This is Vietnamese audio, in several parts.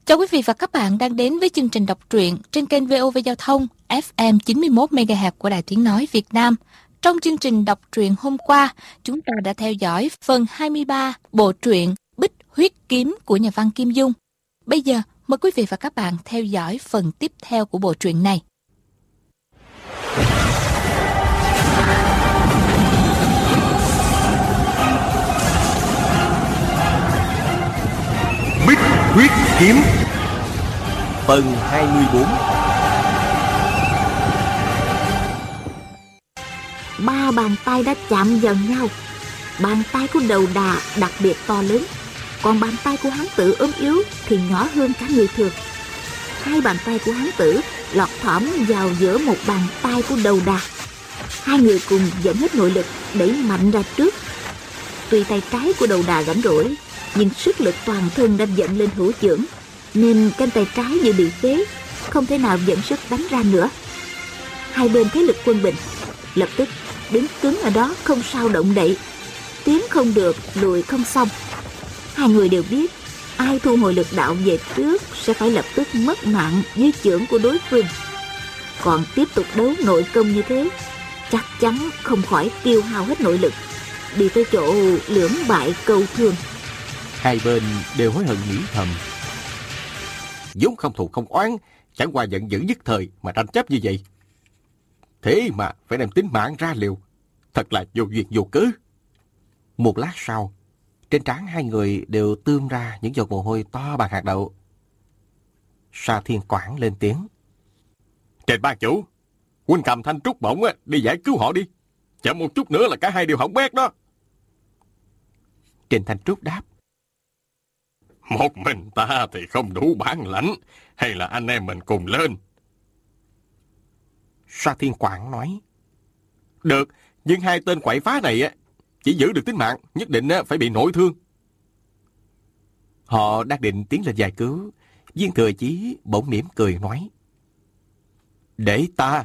Chào quý vị và các bạn đang đến với chương trình đọc truyện trên kênh VOV Giao thông FM 91 MHz của Đài Tiếng nói Việt Nam. Trong chương trình đọc truyện hôm qua, chúng ta đã theo dõi phần 23 bộ truyện Bích Huyết Kiếm của nhà văn Kim Dung. Bây giờ, mời quý vị và các bạn theo dõi phần tiếp theo của bộ truyện này. Bích Huyết Kiếm phần 24. Ba bàn tay đã chạm vào nhau. Bàn tay của Đầu Đà đặc biệt to lớn, còn bàn tay của Hán Tử ốm yếu thì nhỏ hơn cả người thường. Hai bàn tay của Hán Tử lọt thỏm vào giữa một bàn tay của Đầu Đà. Hai người cùng dẫn hết nội lực đẩy mạnh ra trước. Tuy tay trái của Đầu Đà rảnh rỗi, nhưng sức lực toàn thân đã dậm lên hữu chưởng, nên cánh tay trái như bị phế, không thể nào dẫn sức đánh ra nữa. Hai bên thế lực quân bình, lập tức đứng cứng ở đó không sao động đậy, tiến không được, lùi không xong. Hai người đều biết ai thu hồi lực đạo về trước sẽ phải lập tức mất mạng dưới chưởng của đối phương. Còn tiếp tục đấu nội công như thế, chắc chắn không khỏi tiêu hao hết nội lực, đi tới chỗ lưỡng bại câu thương. Hai bên đều hối hận nghĩ thầm, vốn không thù không oán, chẳng qua giận dữ nhất thời mà tranh chấp như vậy. Thế mà phải đem tính mạng ra liều, thật là vô duyên vô cớ. Một lát sau, trên trán hai người đều tươm ra những giọt mồ hôi to bằng hạt đậu. Sa Thiên Quảng lên tiếng: "Trên ban chủ, huynh cầm thanh trúc bổng đi giải cứu họ đi. Chậm một chút nữa là cả hai đều hỏng bét đó." Trình Thanh Trúc đáp: "Một mình ta thì không đủ bản lãnh, hay là anh em mình cùng lên?" Sa Thiên Quảng nói: "Được, nhưng hai tên quậy phá này chỉ giữ được tính mạng, nhất định phải bị nội thương." Họ đang định tiến lên giải cứu, Viên Thừa Chí bỗng mỉm cười nói: "Để ta."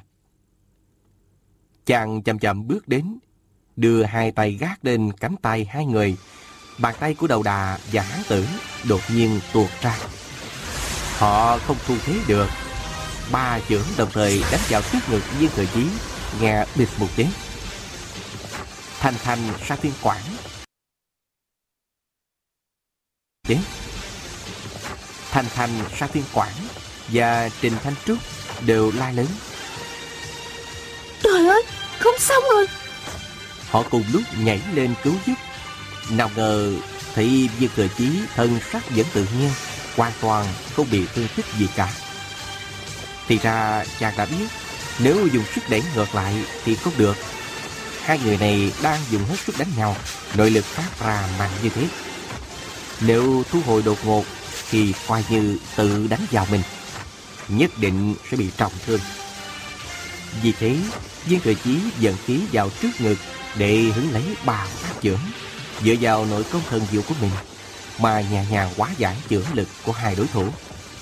Chàng chậm chậm bước đến, đưa hai tay gác lên cánh tay hai người. Bàn tay của Đầu Đà và Hán Tử đột nhiên tuột ra. Họ không thu thế được. Ba chưởng đồng thời đánh vào trước ngực Viên Thừa Chí, nghe bịch một tiếng. Thanh Sa Thiên Quảng đến. Thanh Sa Thiên Quảng và Trình Thanh Trúc đều la lớn: "Trời ơi, không xong rồi!" Họ cùng lúc nhảy lên cứu giúp. Nào ngờ thấy Viên Thừa Chí thân sắc vẫn tự nhiên, hoàn toàn không bị thương tích gì cả. Thì ra chàng đã biết, nếu dùng sức đẩy ngược lại thì không được. Hai người này đang dùng hết sức đánh nhau, nội lực phát ra mạnh như thế. Nếu thu hồi đột ngột thì coi như tự đánh vào mình, nhất định sẽ bị trọng thương. Vì thế, Viên Thừa Chí dẫn khí vào trước ngực để hứng lấy ba phát chưởng, dựa vào nội công thần diệu của mình mà nhẹ nhàng hóa giải chưởng lực của hai đối thủ.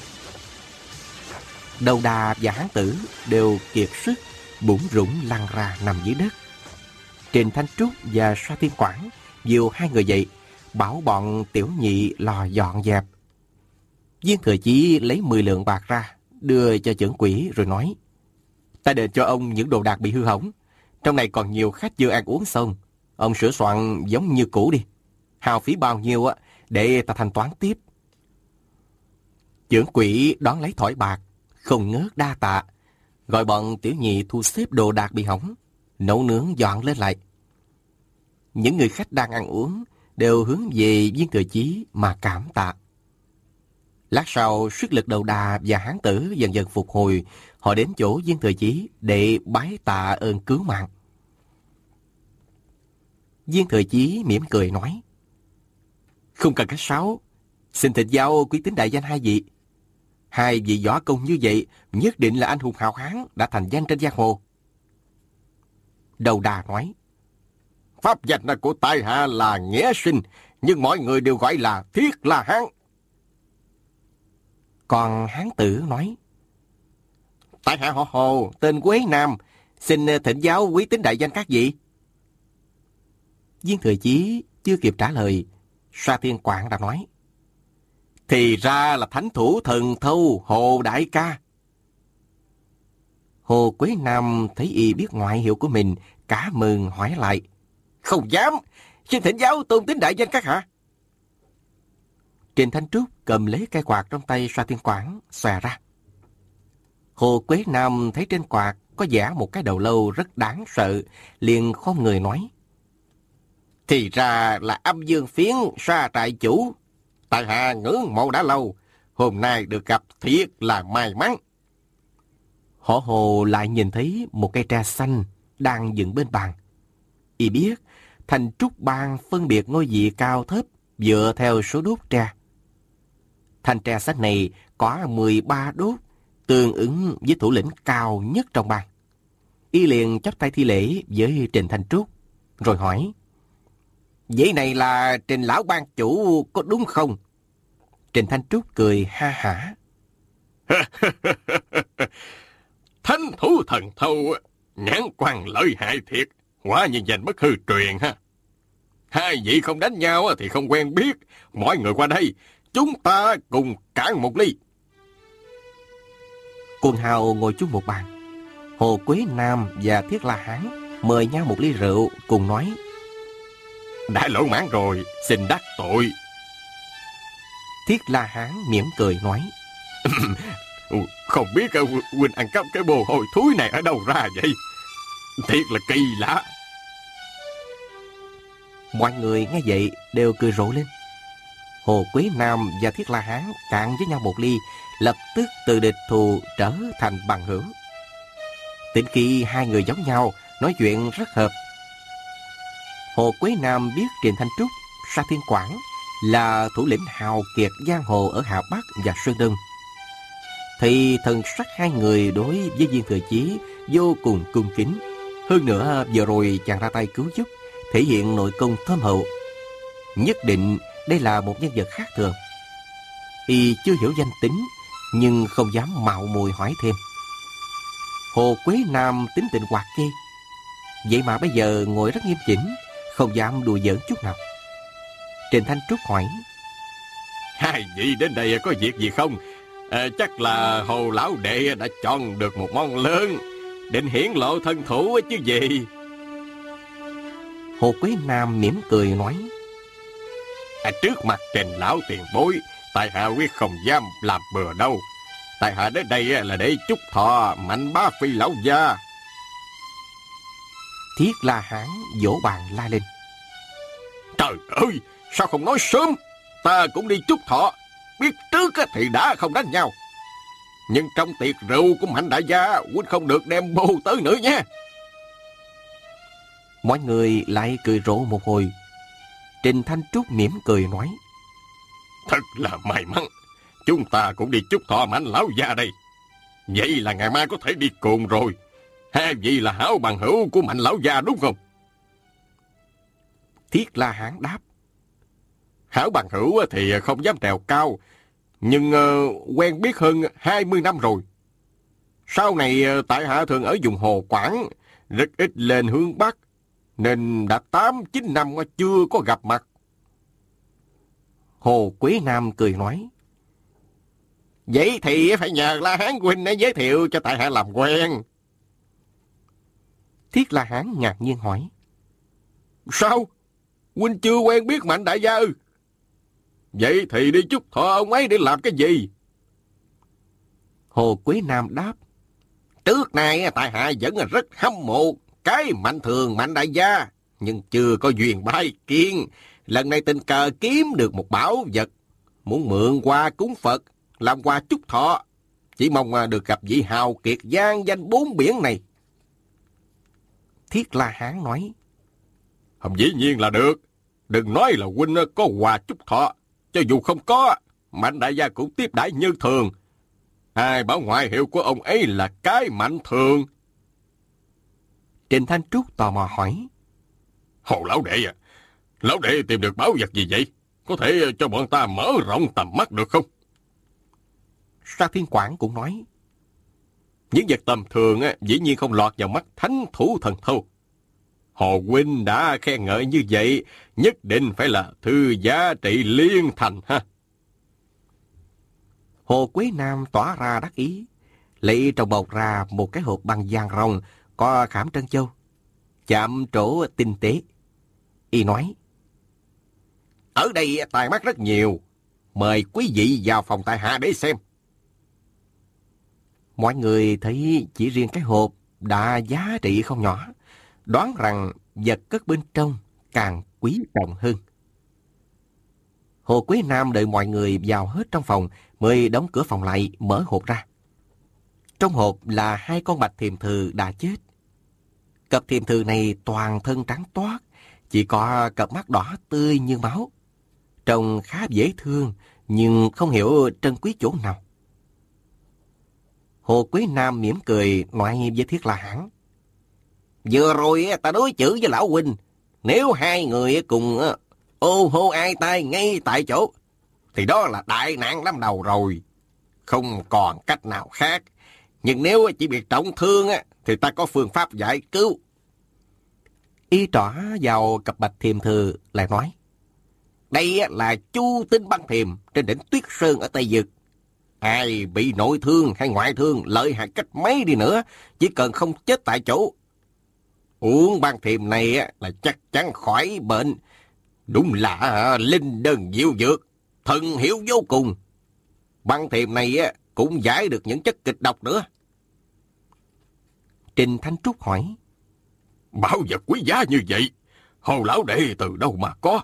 Đầu Đà và Hán Tử đều kiệt sức, bủn rủn lăn ra nằm dưới đất. Trình Thanh Trúc và Sa Thiên Quảng dìu hai người dậy, bảo bọn tiểu nhị lò dọn dẹp. Viên Thừa Chí lấy 10 lượng bạc ra, đưa cho chưởng quỹ rồi nói: "Ta đền cho ông những đồ đạc bị hư hỏng. Trong này còn nhiều khách chưa ăn uống xong. Ông sửa soạn giống như cũ đi. Hao phí bao nhiêu để ta thanh toán tiếp." Chưởng quỹ đón lấy thỏi bạc, không ngớt đa tạ, gọi bọn tiểu nhị thu xếp đồ đạc bị hỏng, nấu nướng dọn lên lại. Những người khách đang ăn uống đều hướng về Viên Thừa Chí mà cảm tạ. Lát sau, sức lực Đầu Đà và Hán Tử dần dần phục hồi. Họ đến chỗ Viên Thừa Chí để bái tạ ơn cứu mạng. Viên Thừa Chí mỉm cười nói: "Không cần khách sáo, xin thỉnh giáo quý tín đại danh hai vị. Hai vị võ công như vậy nhất định là anh hùng hào hán đã thành danh trên giang hồ." Đầu Đà nói: "Pháp danh của tại hạ là Nghĩa Sinh, nhưng mọi người đều gọi là Thiết La Hán." Còn Hán Tử nói: "Tại hạ họ Hồ, tên Quế Nam, xin thỉnh giáo quý tín đại danh các vị." Viên Thừa Chí chưa kịp trả lời, Sa Thiên Quảng đã nói: Thì ra là thánh thủ thần thâu Hồ đại ca. Hồ Quế Nam thấy y biết ngoại hiệu của mình, cả mừng hỏi lại. Không dám, xin thỉnh giáo tôn tính đại danh các hạ. Trình Thanh Trúc cầm lấy cây quạt trong tay Sa Thiên Quảng, xòe ra. Hồ Quế Nam thấy trên quạt có vẽ một cái đầu lâu rất đáng sợ, liền khom người nói. Thì ra là âm dương phiến Sa trại chủ. Tại hạ ngưỡng mộ đã lâu, hôm nay được gặp thiệt là may mắn. Họ Hồ lại nhìn thấy một cây tre xanh đang dựng bên bàn. Y biết Thành Trúc Bang phân biệt ngôi vị cao thấp dựa theo số đốt tre. Thanh tre xanh này có 13 đốt, tương ứng với thủ lĩnh cao nhất trong bang. Y liền chắp tay thi lễ với Trình Thanh Trúc, rồi hỏi. Vậy này là Trình lão ban chủ có đúng không? Trình Thanh Trúc cười ha hả. Thánh thủ thần thâu, nhãn quan lợi hại thiệt, quả nhiên danh bất hư truyền ha. Hai vị không đánh nhau thì không quen biết, mọi người qua đây, chúng ta cùng cạn một ly. Quần hào ngồi chung một bàn. Hồ Quế Nam và Thiết La Hán mời nhau một ly rượu, cùng nói. Đã lỗ mãn rồi, xin đắc tội. Thiết La Hán mỉm cười nói. Không biết huynh ăn cắp cái bồ hồi thúi này ở đâu ra vậy? Thiệt là kỳ lạ. Mọi người nghe vậy đều cười rộ lên. Hồ Quế Nam và Thiết La Hán cạn với nhau một ly, lập tức từ địch thù trở thành bằng hữu. Tính khi hai người giống nhau, nói chuyện rất hợp. Hồ Quế Nam biết Trình Thanh Trúc, Sa Thiên Quảng là thủ lĩnh hào kiệt giang hồ ở Hà Bắc và Sơn Đông, thì thần sắc hai người đối với Viên Thừa Chí vô cùng cung kính. Hơn nữa vừa rồi chàng ra tay cứu giúp, thể hiện nội công thâm hậu. Nhất định đây là một nhân vật khác thường. Y chưa hiểu danh tính, nhưng không dám mạo muội hỏi thêm. Hồ Quế Nam tính tình hoạt kê, vậy mà bây giờ ngồi rất nghiêm chỉnh, không dám đùa giỡn chút nào. Trình Thanh Trúc hỏi. Hai vị đến đây có việc gì không? Chắc là Hồ lão đệ đã chọn được một món lớn, định hiển lộ thân thủ chứ gì. Hồ Quế Nam mỉm cười nói. Trước mặt Trình lão tiền bối, tại hạ quyết không dám làm bừa đâu. Tại hạ đến đây là để chúc thọ Mạnh Bá Phi lão gia. Thiết La Hán vỗ bàn la lên. Trời ơi, sao không nói sớm? Ta cũng đi chúc thọ. Biết trước thì đã không đánh nhau. Nhưng trong tiệc rượu của Mạnh đại gia, huynh không được đem bồ tới nữa nha. Mọi người lại cười rộ một hồi. Trình Thanh Trúc mỉm cười nói. Thật là may mắn, chúng ta cũng đi chúc thọ Mạnh lão gia đây. Vậy là ngày mai có thể đi cùng rồi. Hai vị là hảo bằng hữu của Mạnh lão gia đúng không? Thiết La Hán đáp. Hảo bằng hữu thì không dám trèo cao, nhưng quen biết hơn 20 năm rồi. Sau này tại hạ thường ở vùng Hồ Quảng, rất ít lên hướng Bắc, nên đã 8-9 năm chưa có gặp mặt. Hồ Quế Nam cười nói. Vậy thì phải nhờ La Hán huynh giới thiệu cho tại hạ làm quen. Thiết La Hán ngạc nhiên hỏi. Sao? Huynh chưa quen biết Mạnh đại gia ư? Vậy thì đi chúc thọ ông ấy để làm cái gì? Hồ Quế Nam đáp. Trước nay tại hạ vẫn rất hâm mộ cái Mạnh thường Mạnh đại gia, nhưng chưa có duyên bái kiến. Lần này tình cờ kiếm được một bảo vật, muốn mượn qua cúng Phật, làm quà chúc thọ. Chỉ mong được gặp vị hào kiệt giang danh bốn biển này. Thiết La Hán nói. Dĩ nhiên là được. Đừng nói là huynh có quà chúc thọ. Cho dù không có, Mạnh đại gia cũng tiếp đãi như thường. Ai bảo ngoại hiệu của ông ấy là cái Mạnh thường? Trình Thanh Trúc tò mò hỏi. Hồ lão đệ à, lão đệ tìm được bảo vật gì vậy? Có thể cho bọn ta mở rộng tầm mắt được không? Sa Thiên Quảng cũng nói. Những vật tầm thường dĩ nhiên không lọt vào mắt thánh thủ thần thâu. Hồ huynh đã khen ngợi như vậy, nhất định phải là thư giá trị liên thành ha. Hồ Quế Nam tỏ ra đắc ý, lấy trong bọc ra một cái hộp bằng vàng ròng có khảm trân châu, chạm trổ tinh tế. Y nói: Ở đây tài mắt rất nhiều, mời quý vị vào phòng tại hạ để xem. Mọi người thấy chỉ riêng cái hộp đã giá trị không nhỏ, đoán rằng vật cất bên trong càng quý trọng hơn. Hồ Quế Nam đợi mọi người vào hết trong phòng mới đóng cửa phòng lại, mở hộp ra. Trong hộp là 2 con bạch thiềm thừ đã chết. Cặp thiềm thừ này toàn thân trắng toát, chỉ có cặp mắt đỏ tươi như máu. Trông khá dễ thương, nhưng không hiểu trân quý chỗ nào. Hồ Quế Nam mỉm cười nói với Thiết La Hán: Vừa rồi ta đối chữ với lão huynh, nếu hai người cùng ô hô ai tai ngay tại chỗ, thì đó là đại nạn lâm đầu rồi. Không còn cách nào khác. Nhưng nếu chỉ bị trọng thương thì ta có phương pháp giải cứu. Y trỏ vào cặp bạch thiềm thừ lại nói: Đây là Chu Tinh băng thiềm trên đỉnh Tuyết Sơn ở Tây Dực. Ai bị nội thương hay ngoại thương lợi hại cách mấy đi nữa, chỉ cần không chết tại chỗ, uống băng thiềm này là chắc chắn khỏi bệnh. Đúng là linh đơn diệu dược, thần hiệu vô cùng. Băng thiềm này cũng giải được những chất kịch độc nữa. Trình Thanh Trúc hỏi: Bảo vật quý giá như vậy, Hồ lão đệ từ đâu mà có?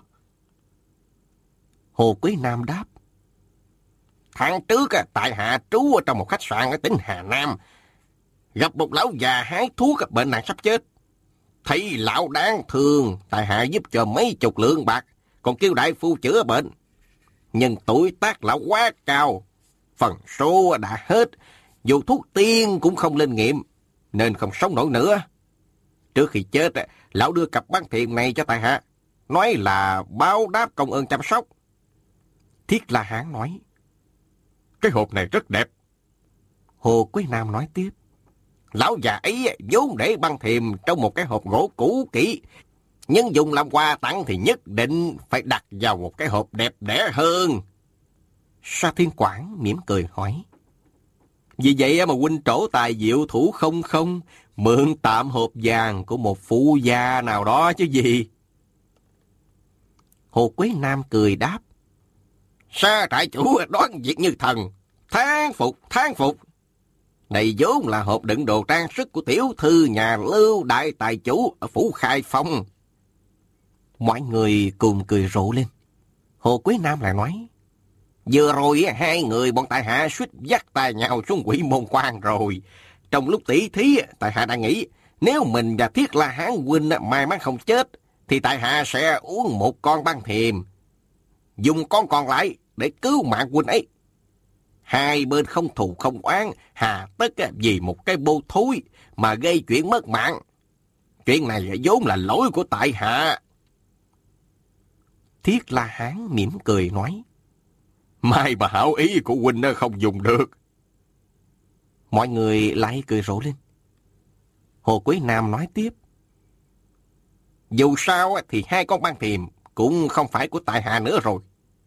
Hồ Quế Nam đáp: Tháng trước tại hạ trú ở trong một khách sạn ở tỉnh Hà Nam, gặp một lão già hái thuốc bệnh nặng sắp chết. Thấy lão đáng thương, tại hạ giúp cho mấy chục lượng bạc, còn kêu đại phu chữa bệnh. Nhưng tuổi tác lão quá cao, phần số đã hết, dù thuốc tiên cũng không lên nghiệm, nên không sống nổi nữa. Trước khi chết, lão đưa cặp băng thiềm này cho tại hạ, nói là báo đáp công ơn chăm sóc. Thiết La Hán nói: Cái hộp này rất đẹp. Hồ Quế Nam nói tiếp: Lão già ấy vốn để băng thiềm trong một cái hộp gỗ cũ kỹ, nhưng dùng làm quà tặng thì nhất định phải đặt vào một cái hộp đẹp đẽ hơn. Sa Thiên Quảng mỉm cười hỏi: Vì vậy mà huynh trổ tài diệu thủ không mượn tạm hộp vàng của một phụ gia nào đó chứ gì? Hồ Quế Nam cười đáp: Sa trại chủ đoán việc như thần, thán phục. Này vốn là hộp đựng đồ trang sức của tiểu thư nhà Lưu đại tài chủ ở phủ Khai Phong. Mọi người cùng cười rộ lên. Hồ Quế Nam lại nói: Vừa rồi hai người bọn tại hạ suýt dắt tay nhau xuống Quỷ Môn Quan rồi. Trong lúc tỷ thí, tại hạ đã nghĩ nếu mình và Thiết La Hán huynh may mắn không chết, thì tại hạ sẽ uống một con băng thiềm, dùng con còn lại để cứu mạng huynh ấy. Hai bên không thù không oán, hà tất vì một cái bô thối mà gây chuyện mất mạng. Chuyện này vốn là lỗi của tại hạ. Thiết La Hán mỉm cười nói: May mà hảo ý của huynh không dùng được. Mọi người lại cười rộ lên. Hồ Quế Nam nói tiếp: Dù sao thì hai con băng thiềm cũng không phải của tại hạ nữa rồi.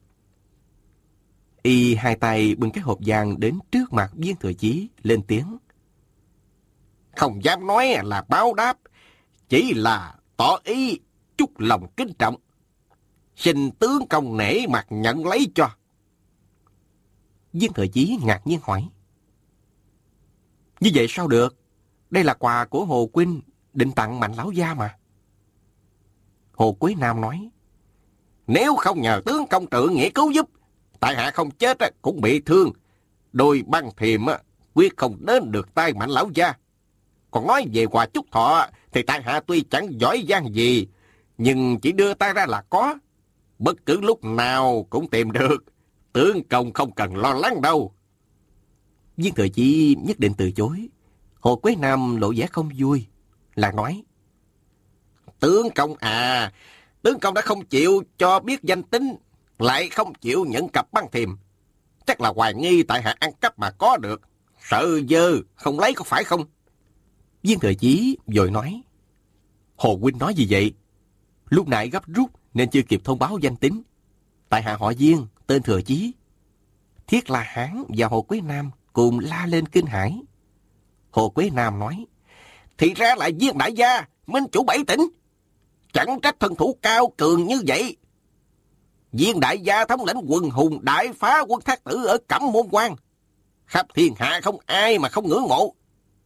Y hai tay bưng cái hộp vàng đến trước mặt Viên Thừa Chí, lên tiếng: Không dám nói là báo đáp, chỉ là tỏ ý chút lòng kính trọng. Xin tướng công nể mặt nhận lấy cho. Viên Thừa Chí ngạc nhiên hỏi: Như vậy sao được? Đây là quà của Hồ huynh định tặng Mạnh lão gia mà. Hồ Quế Nam nói: Nếu không nhờ tướng công trượng nghĩa cứu giúp, tại hạ không chết cũng bị thương. Đôi băng thiềm quyết không đến được tay Mạnh lão gia. Còn nói về quà chúc thọ thì tại hạ tuy chẳng giỏi giang gì, nhưng chỉ đưa tay ra là có. Bất cứ lúc nào cũng tìm được. Tướng công không cần lo lắng đâu. Viên Thừa Chí nhất định từ chối. Hồ Quế Nam lộ vẻ không vui, là nói: Tướng công đã không chịu cho biết danh tính, lại không chịu nhận cặp băng thiềm. Chắc là hoài nghi tại hạ ăn cắp mà có được, sợ dơ không lấy có phải không? Viên Thừa Chí vội nói: Hồ huynh nói gì vậy? Lúc nãy gấp rút nên chưa kịp thông báo danh tính. Tại hạ họ Viên, tên Thừa Chí. Thiết La Hán và Hồ Quế Nam cùng la lên kinh hãi. Hồ Quế Nam nói: Thì ra là Viên đại gia, minh chủ 7 tỉnh. Chẳng trách thân thủ cao cường như vậy. Viên đại gia thống lĩnh quần hùng đại phá quân Thác Tử ở Cẩm Môn Quan. Khắp thiên hạ không ai mà không ngưỡng mộ.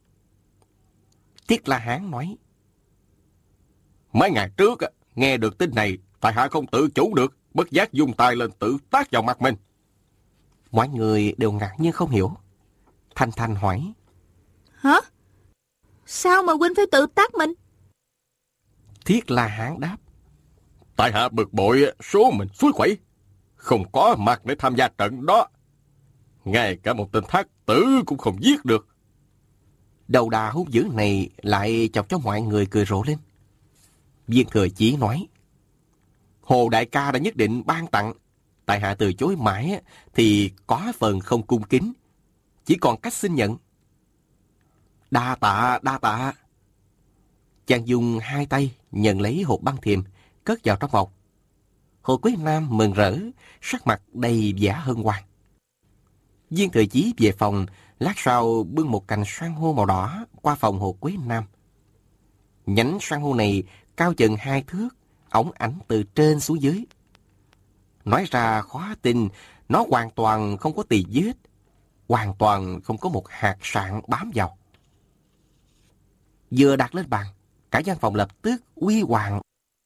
Thiết La Hán nói: Mấy ngày trước nghe được tin này, tại hạ không tự chủ được, bất giác dùng tay lên tự tát vào mặt mình. Mọi người đều ngạc nhiên không hiểu. Thanh Thanh hỏi: Hả? Sao mà huynh phải tự tát mình? Thiết La Hán đáp: Tại hạ bực bội số mình suối quẩy, không có mặt để tham gia trận đó. Ngay cả một tên Thác Tử cũng không giết được. Đầu đà hung dữ này lại chọc cho mọi người cười rộ lên. Viên Thừa Chí nói: Hồ đại ca đã nhất định ban tặng, tại hạ từ chối mãi thì có phần không cung kính, chỉ còn cách xin nhận. Đa tạ, đa tạ. Chàng dùng hai tay nhận lấy hộp băng thiềm, cất vào trong bọc. Hồ Quế Nam mừng rỡ, sắc mặt đầy vẻ hân hoan. Viên Thừa Chí về phòng, lát sau bưng một cành san hô màu đỏ qua phòng Hồ Quế Nam. Nhánh san hô này cao chừng 2 thước, óng ánh từ trên xuống dưới. Nói ra khó tin, nó hoàn toàn không có tì vết, hoàn toàn không có một hạt sạn bám vào. Vừa đặt lên bàn, cả gian phòng lập tức uy hoàng.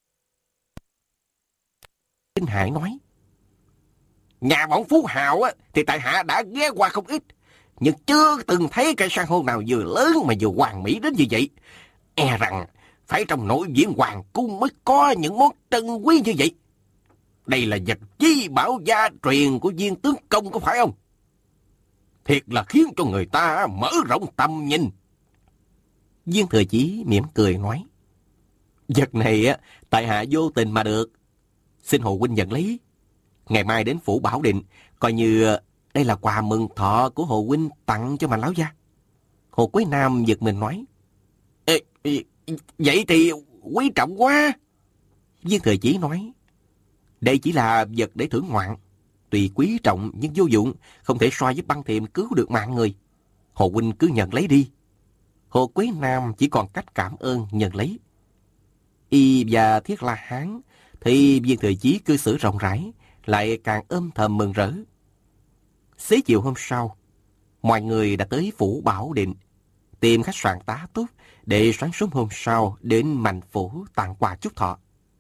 Kinh Hải nói: Nhà bọn phú hào thì tại hạ đã ghé qua không ít, nhưng chưa từng thấy cây san hô nào vừa lớn mà vừa hoàn mỹ đến như vậy. E rằng phải trong nội viện hoàng cung mới có những món trân quý như vậy. Đây là vật chi bảo gia truyền của Viên tướng công có phải không? Thiệt là khiến cho người ta mở rộng tầm nhìn. Viên Thừa Chí mỉm cười nói: Vật này tại hạ vô tình mà được, xin Hồ huynh nhận lấy. Ngày mai đến phủ Bảo Định, coi như đây là quà mừng thọ của Hồ huynh tặng cho Mạnh lão gia. Hồ Quế Nam giật mình nói: Vậy thì quý trọng quá. Viên Thừa Chí nói: Đây chỉ là vật để thưởng ngoạn, tuy quý trọng nhưng vô dụng, không thể so với băng thiềm cứu được mạng người. Hồ huynh cứ nhận lấy đi. Hồ Quế Nam chỉ còn cách cảm ơn nhận lấy. Y và Thiết La Hán thì Viên Thừa Chí cư xử rộng rãi, lại càng âm thầm mừng rỡ. Xế chiều hôm sau, mọi người đã tới phủ Bảo Định, tìm khách sạn tá túc để sáng sớm hôm sau đến Mạnh phủ tặng quà chúc thọ.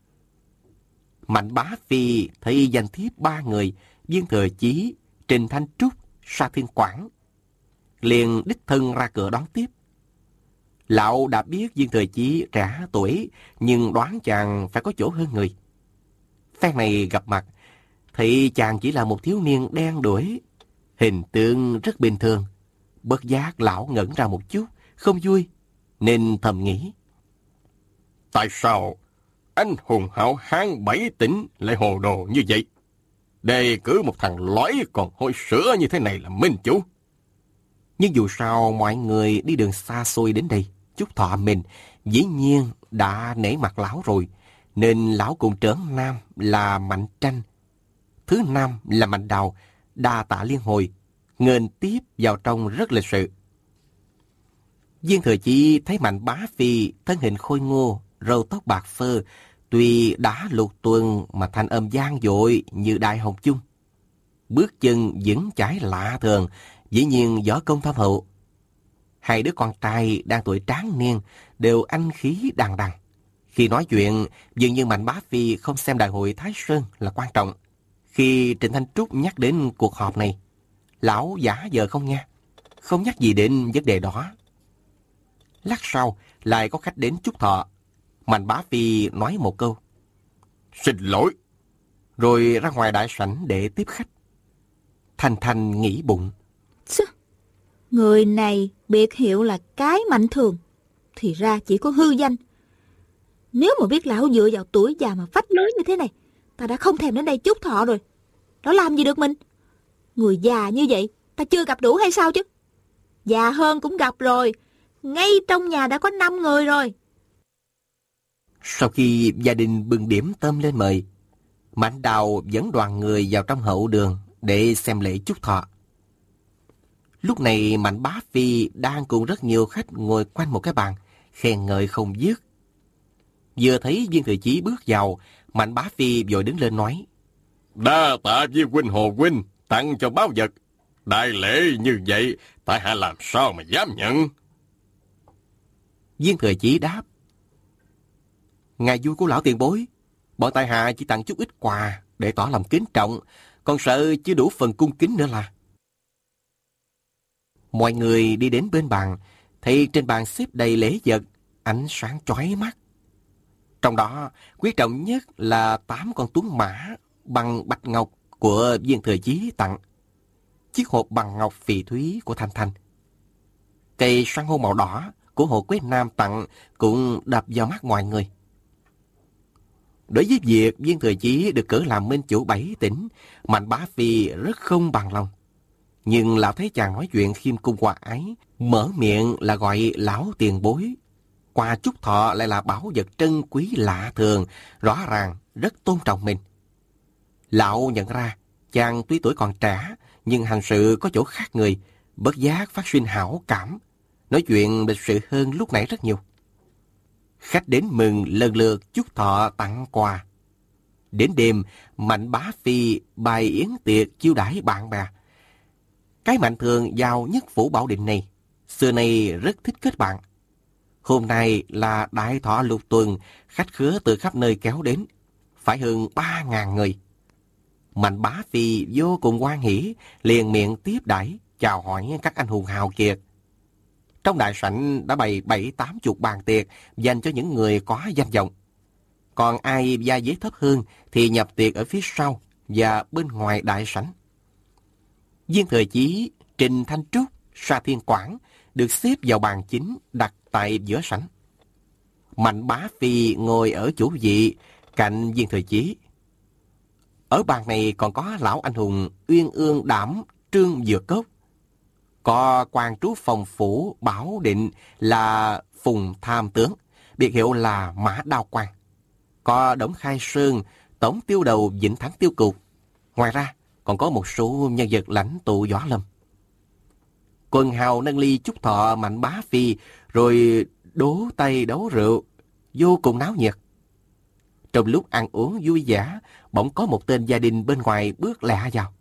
Mạnh bá phi thấy danh thiếp 3 người, Viên Thừa Chí, Trình Thanh Trúc, Sa Thiên Quảng, liền đích thân ra cửa đón tiếp. Lão đã biết Viên Thừa Chí trẻ tuổi, nhưng đoán chàng phải có chỗ hơn người. Phen này gặp mặt, thì chàng chỉ là một thiếu niên đen đuổi, hình tượng rất bình thường. Bất giác lão ngẩn ra một chút, không vui, nên thầm nghĩ: Tại sao anh hùng hảo hán 7 tỉnh lại hồ đồ như vậy? Đề cử một thằng lõi còn hôi sữa như thế này là minh chủ. Nhưng dù sao mọi người đi đường xa xôi đến đây chúc thọ mình, dĩ nhiên đã nể mặt lão rồi, nên lão cùng trưởng nam là Mạnh Tranh, thứ năm là Mạnh Đào, đa tạ liên hồi, nghênh tiếp vào trong rất lịch sự. Viên Thừa Chí thấy Mạnh bá phi thân hình khôi ngô, râu tóc bạc phơ, tuy đã lục tuần mà thanh âm vang dội như đại hồng chung. Bước chân vững chãi lạ thường, dĩ nhiên võ công thâm hậu. Hai đứa con trai đang tuổi tráng niên đều anh khí đằng đằng. Khi nói chuyện, dường như Mạnh bá phi không xem đại hội Thái Sơn là quan trọng. Khi Trịnh Thanh Trúc nhắc đến cuộc họp này, lão giả vờ không nghe, không nhắc gì đến vấn đề đó. Lát sau, lại có khách đến chúc thọ. Mạnh bá phi nói một câu: Xin lỗi. Rồi ra ngoài đại sảnh để tiếp khách. Thanh Thanh nghĩ bụng: Người này biệt hiệu là cái Mạnh Thường, thì ra chỉ có hư danh. Nếu mà biết lão dựa vào tuổi già mà phách lối như thế này, ta đã không thèm đến đây chúc thọ rồi. Nó làm gì được mình? Người già như vậy ta chưa gặp đủ hay sao chứ? Già hơn cũng gặp rồi, ngay trong nhà đã có 5 người rồi. Sau khi gia đình bưng điểm tâm lên mời, Mạnh Đào dẫn đoàn người vào trong hậu đường để xem lễ chúc thọ. Lúc này Mạnh Bá Phi đang cùng rất nhiều khách ngồi quanh một cái bàn, khen ngợi không dứt. Vừa thấy Viên Thừa Chí bước vào, Mạnh Bá Phi vội đứng lên nói: Đa tạ với huynh Hồ huynh tặng cho báu vật. Đại lễ như vậy, tại hạ làm sao mà dám nhận? Viên Thừa Chí đáp: Ngài vui của lão tiền bối, bọn tại hạ chỉ tặng chút ít quà để tỏ lòng kính trọng, còn sợ chưa đủ phần cung kính nữa là. Mọi người đi đến bên bàn, thấy trên bàn xếp đầy lễ vật, ánh sáng chói mắt. Trong đó, quý trọng nhất là 8 con tuấn mã bằng bạch ngọc của Viên Thừa Chí tặng, chiếc hộp bằng ngọc phỉ thúy của Thanh Thanh, cây san hô màu đỏ của Hồ Quế Nam tặng cũng đập vào mắt mọi người. Đối với việc Viên Thừa Chí được cử làm minh chủ 7 tỉnh, Mạnh Bá Phi rất không bằng lòng. Nhưng lão thấy chàng nói chuyện khiêm cung hòa ái, mở miệng là gọi lão tiền bối, quà chúc thọ lại là bảo vật trân quý lạ thường, rõ ràng rất tôn trọng mình. Lão nhận ra chàng tuy tuổi còn trẻ, nhưng hành sự có chỗ khác người, bất giác phát sinh hảo cảm, nói chuyện lịch sự hơn lúc nãy rất nhiều. Khách đến mừng lần lượt chúc thọ tặng quà. Đến đêm, Mạnh Bá Phi bày yến tiệc chiêu đãi bạn bè. Cái Mạnh Thường vào nhất phủ Bảo Định này, xưa nay rất thích kết bạn. Hôm nay là đại thọ lục tuần, khách khứa từ khắp nơi kéo đến, phải hơn 3.000 người. Mạnh Bá Phi vô cùng hoan hỉ, liền miệng tiếp đãi, chào hỏi các anh hùng hào kiệt. Trong đại sảnh đã bày 70-80 bàn tiệc dành cho những người có danh vọng. Còn ai gia vế thấp hơn thì nhập tiệc ở phía sau và bên ngoài đại sảnh. Viên Thừa Chí, Trình Thanh Trúc, Sa Thiên Quảng được xếp vào bàn chính đặt tại giữa sảnh. Mạnh Bá Phi ngồi ở chủ vị cạnh Viên Thừa Chí. Ở bàn này còn có lão anh hùng Uyên Ương Đảm Trương Dược Cốc, có quan trú phòng phủ Bảo Định là Phùng Tham Tướng, biệt hiệu là Mã Đao Quan, có Đổng Khai Sơn, tổng tiêu đầu Vĩnh Thắng Tiêu Cục. Ngoài ra còn có một số nhân vật lãnh tụ võ lâm. Quần hào nâng ly chúc thọ Mạnh Bá Phi, rồi đố tay đấu rượu, vô cùng náo nhiệt. Trong lúc ăn uống vui vẻ, bỗng có một tên gia đình bên ngoài bước lẹ vào.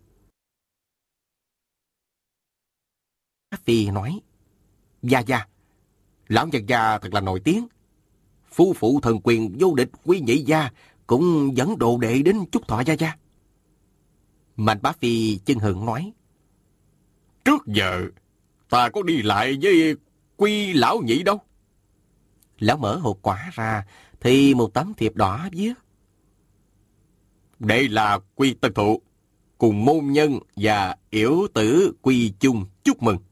Bá Phi nói: Gia, lão nhân gia thật là nổi tiếng. Phu phụ thần quyền vô địch Quý Nhị gia cũng dẫn đồ đệ đến chúc thọ gia. Mạnh Bá Phi chân hững nói: Trước giờ ta có đi lại với Quy lão nhị đâu. Lão mở hộp quả ra thì một tấm thiệp đỏ viết: Đây là Quy Tân Thụ cùng môn nhân và yểu tử Quy chung chúc mừng.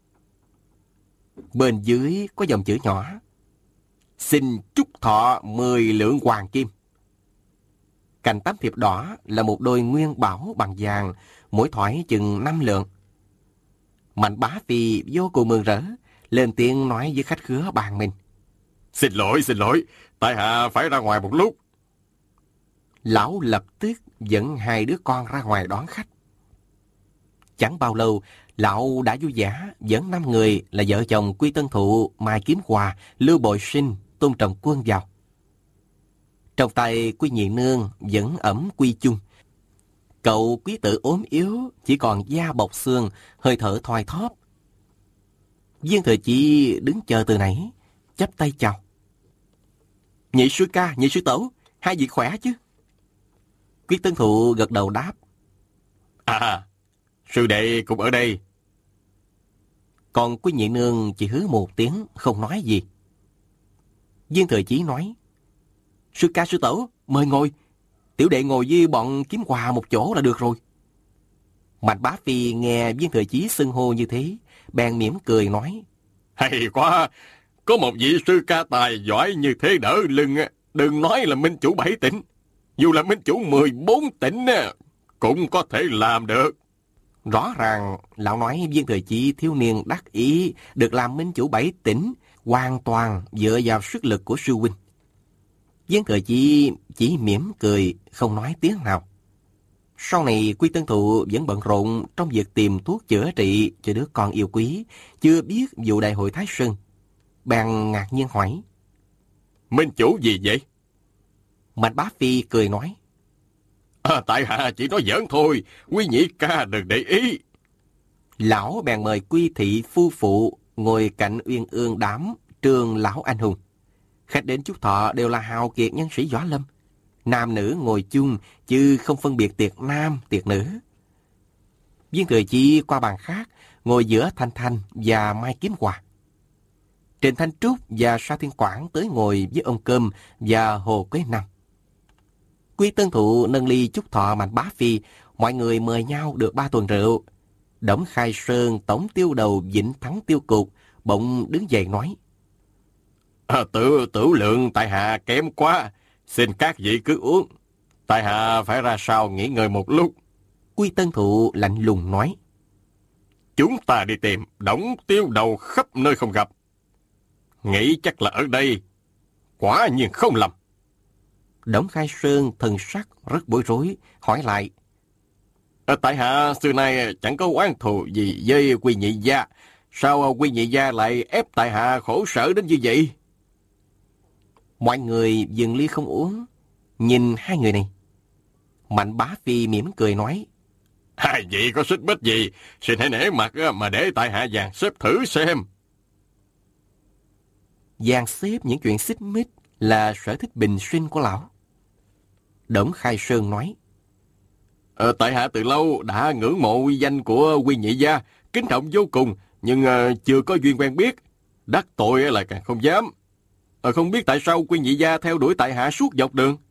Bên dưới có dòng chữ nhỏ: Xin chúc thọ 10 lượng hoàng kim. Cạnh tấm thiệp đỏ là một đôi nguyên bảo bằng vàng, mỗi thỏi chừng 5 lượng. Mạnh Bá Phi vô cùng mừng rỡ, lên tiếng nói với khách khứa bàn mình: Xin lỗi, tại hạ phải ra ngoài một lúc. Lão lập tức dẫn 2 đứa con ra ngoài đón khách. Chẳng bao lâu, lão đã vui vẻ dẫn 5 người là vợ chồng Quy Tân Thụ, Mai Kiếm Hòa, Lưu Bội Sinh, Tôn Trọng Quân vào. Trong tay Quy Nhị Nương vẫn ẵm quy chung. Cậu quý tử ốm yếu, chỉ còn da bọc xương, hơi thở thoi thóp. Viên Thừa Chí đứng chờ từ nãy, chắp tay chào: Nhị sư ca, nhị sư tẩu, hai vị khỏe chứ? Quy Tân Thụ gật đầu đáp: Sư đệ cũng ở đây. Còn Quy Nhị Nương chỉ hứ một tiếng, không nói gì. Viên Thừa Chí nói: Sư ca sư tẩu, mời ngồi. Tiểu đệ ngồi với bọn Kiếm Hòa một chỗ là được rồi. Mạnh Bá Phi nghe Viên Thừa Chí xưng hô như thế, bèn mỉm cười nói: Hay quá, có một vị sư ca tài giỏi như thế đỡ lưng, đừng nói là minh chủ 7 tỉnh, dù là minh chủ 14 tỉnh cũng có thể làm được. Rõ ràng lão nói Viên Thừa Chí thiếu niên đắc ý được làm minh chủ 7 tỉnh hoàn toàn dựa vào sức lực của sư huynh. Viên Thừa Chí chỉ mỉm cười, không nói tiếng nào. Sau này Quy Tân Thụ vẫn bận rộn trong việc tìm thuốc chữa trị cho đứa con yêu quý, chưa biết vụ đại hội Thái Sơn. Bèn ngạc nhiên hỏi: Minh chủ gì vậy? Mạnh Bá Phi cười nói: Tại hạ chỉ nói giỡn thôi, quý nhị ca đừng để ý. Lão bèn mời Quy Thị phu phụ ngồi cạnh Uyên Ương Đám Trường lão anh hùng. Khách đến chúc thọ đều là hào kiệt nhân sĩ võ lâm. Nam nữ ngồi chung chứ không phân biệt tiệc nam, tiệc nữ. Viên Thừa Chi qua bàn khác, ngồi giữa Thanh Thanh và Mai Kiếm Hòa. Trịnh Thanh Trúc và Sa Thiên Quảng tới ngồi với ông Cơm và Hồ Quế Năm. Quy Tân Thụ nâng ly chúc thọ Mạnh Bá Phi, mọi người mời nhau được 3 tuần rượu. Đổng Khai Sơn tổng tiêu đầu Vĩnh Thắng Tiêu Cục bỗng đứng dậy nói: Tử lượng tại hạ kém quá, xin các vị cứ uống. Tại hạ phải ra sau nghỉ ngơi một lúc. Quy Tân Thụ lạnh lùng nói: Chúng ta đi tìm Đổng tiêu đầu khắp nơi không gặp. Nghĩ chắc là ở đây. Quả nhiên không lầm. Đổng Khai Sơn thần sắc rất bối rối, hỏi lại: Tại hạ xưa nay chẳng có oán thù gì với Quy nhị gia. Sao Quy nhị gia lại ép tại hạ khổ sở đến như vậy? Mọi người dừng ly không uống, nhìn hai người này. Mạnh Bá Phi mỉm cười nói: Hai vị có xích mích gì, xin hãy nể mặt mà để tại hạ dàn xếp thử xem. Dàn xếp những chuyện xích mích là sở thích bình sinh của lão. Đổng Khai Sơn nói: Tại hạ từ lâu đã ngưỡng mộ uy danh của Quy nhị gia, kính trọng vô cùng, nhưng chưa có duyên quen biết. Đắc tội lại càng không dám. Không biết tại sao Quy nhị gia theo đuổi tại hạ suốt dọc đường.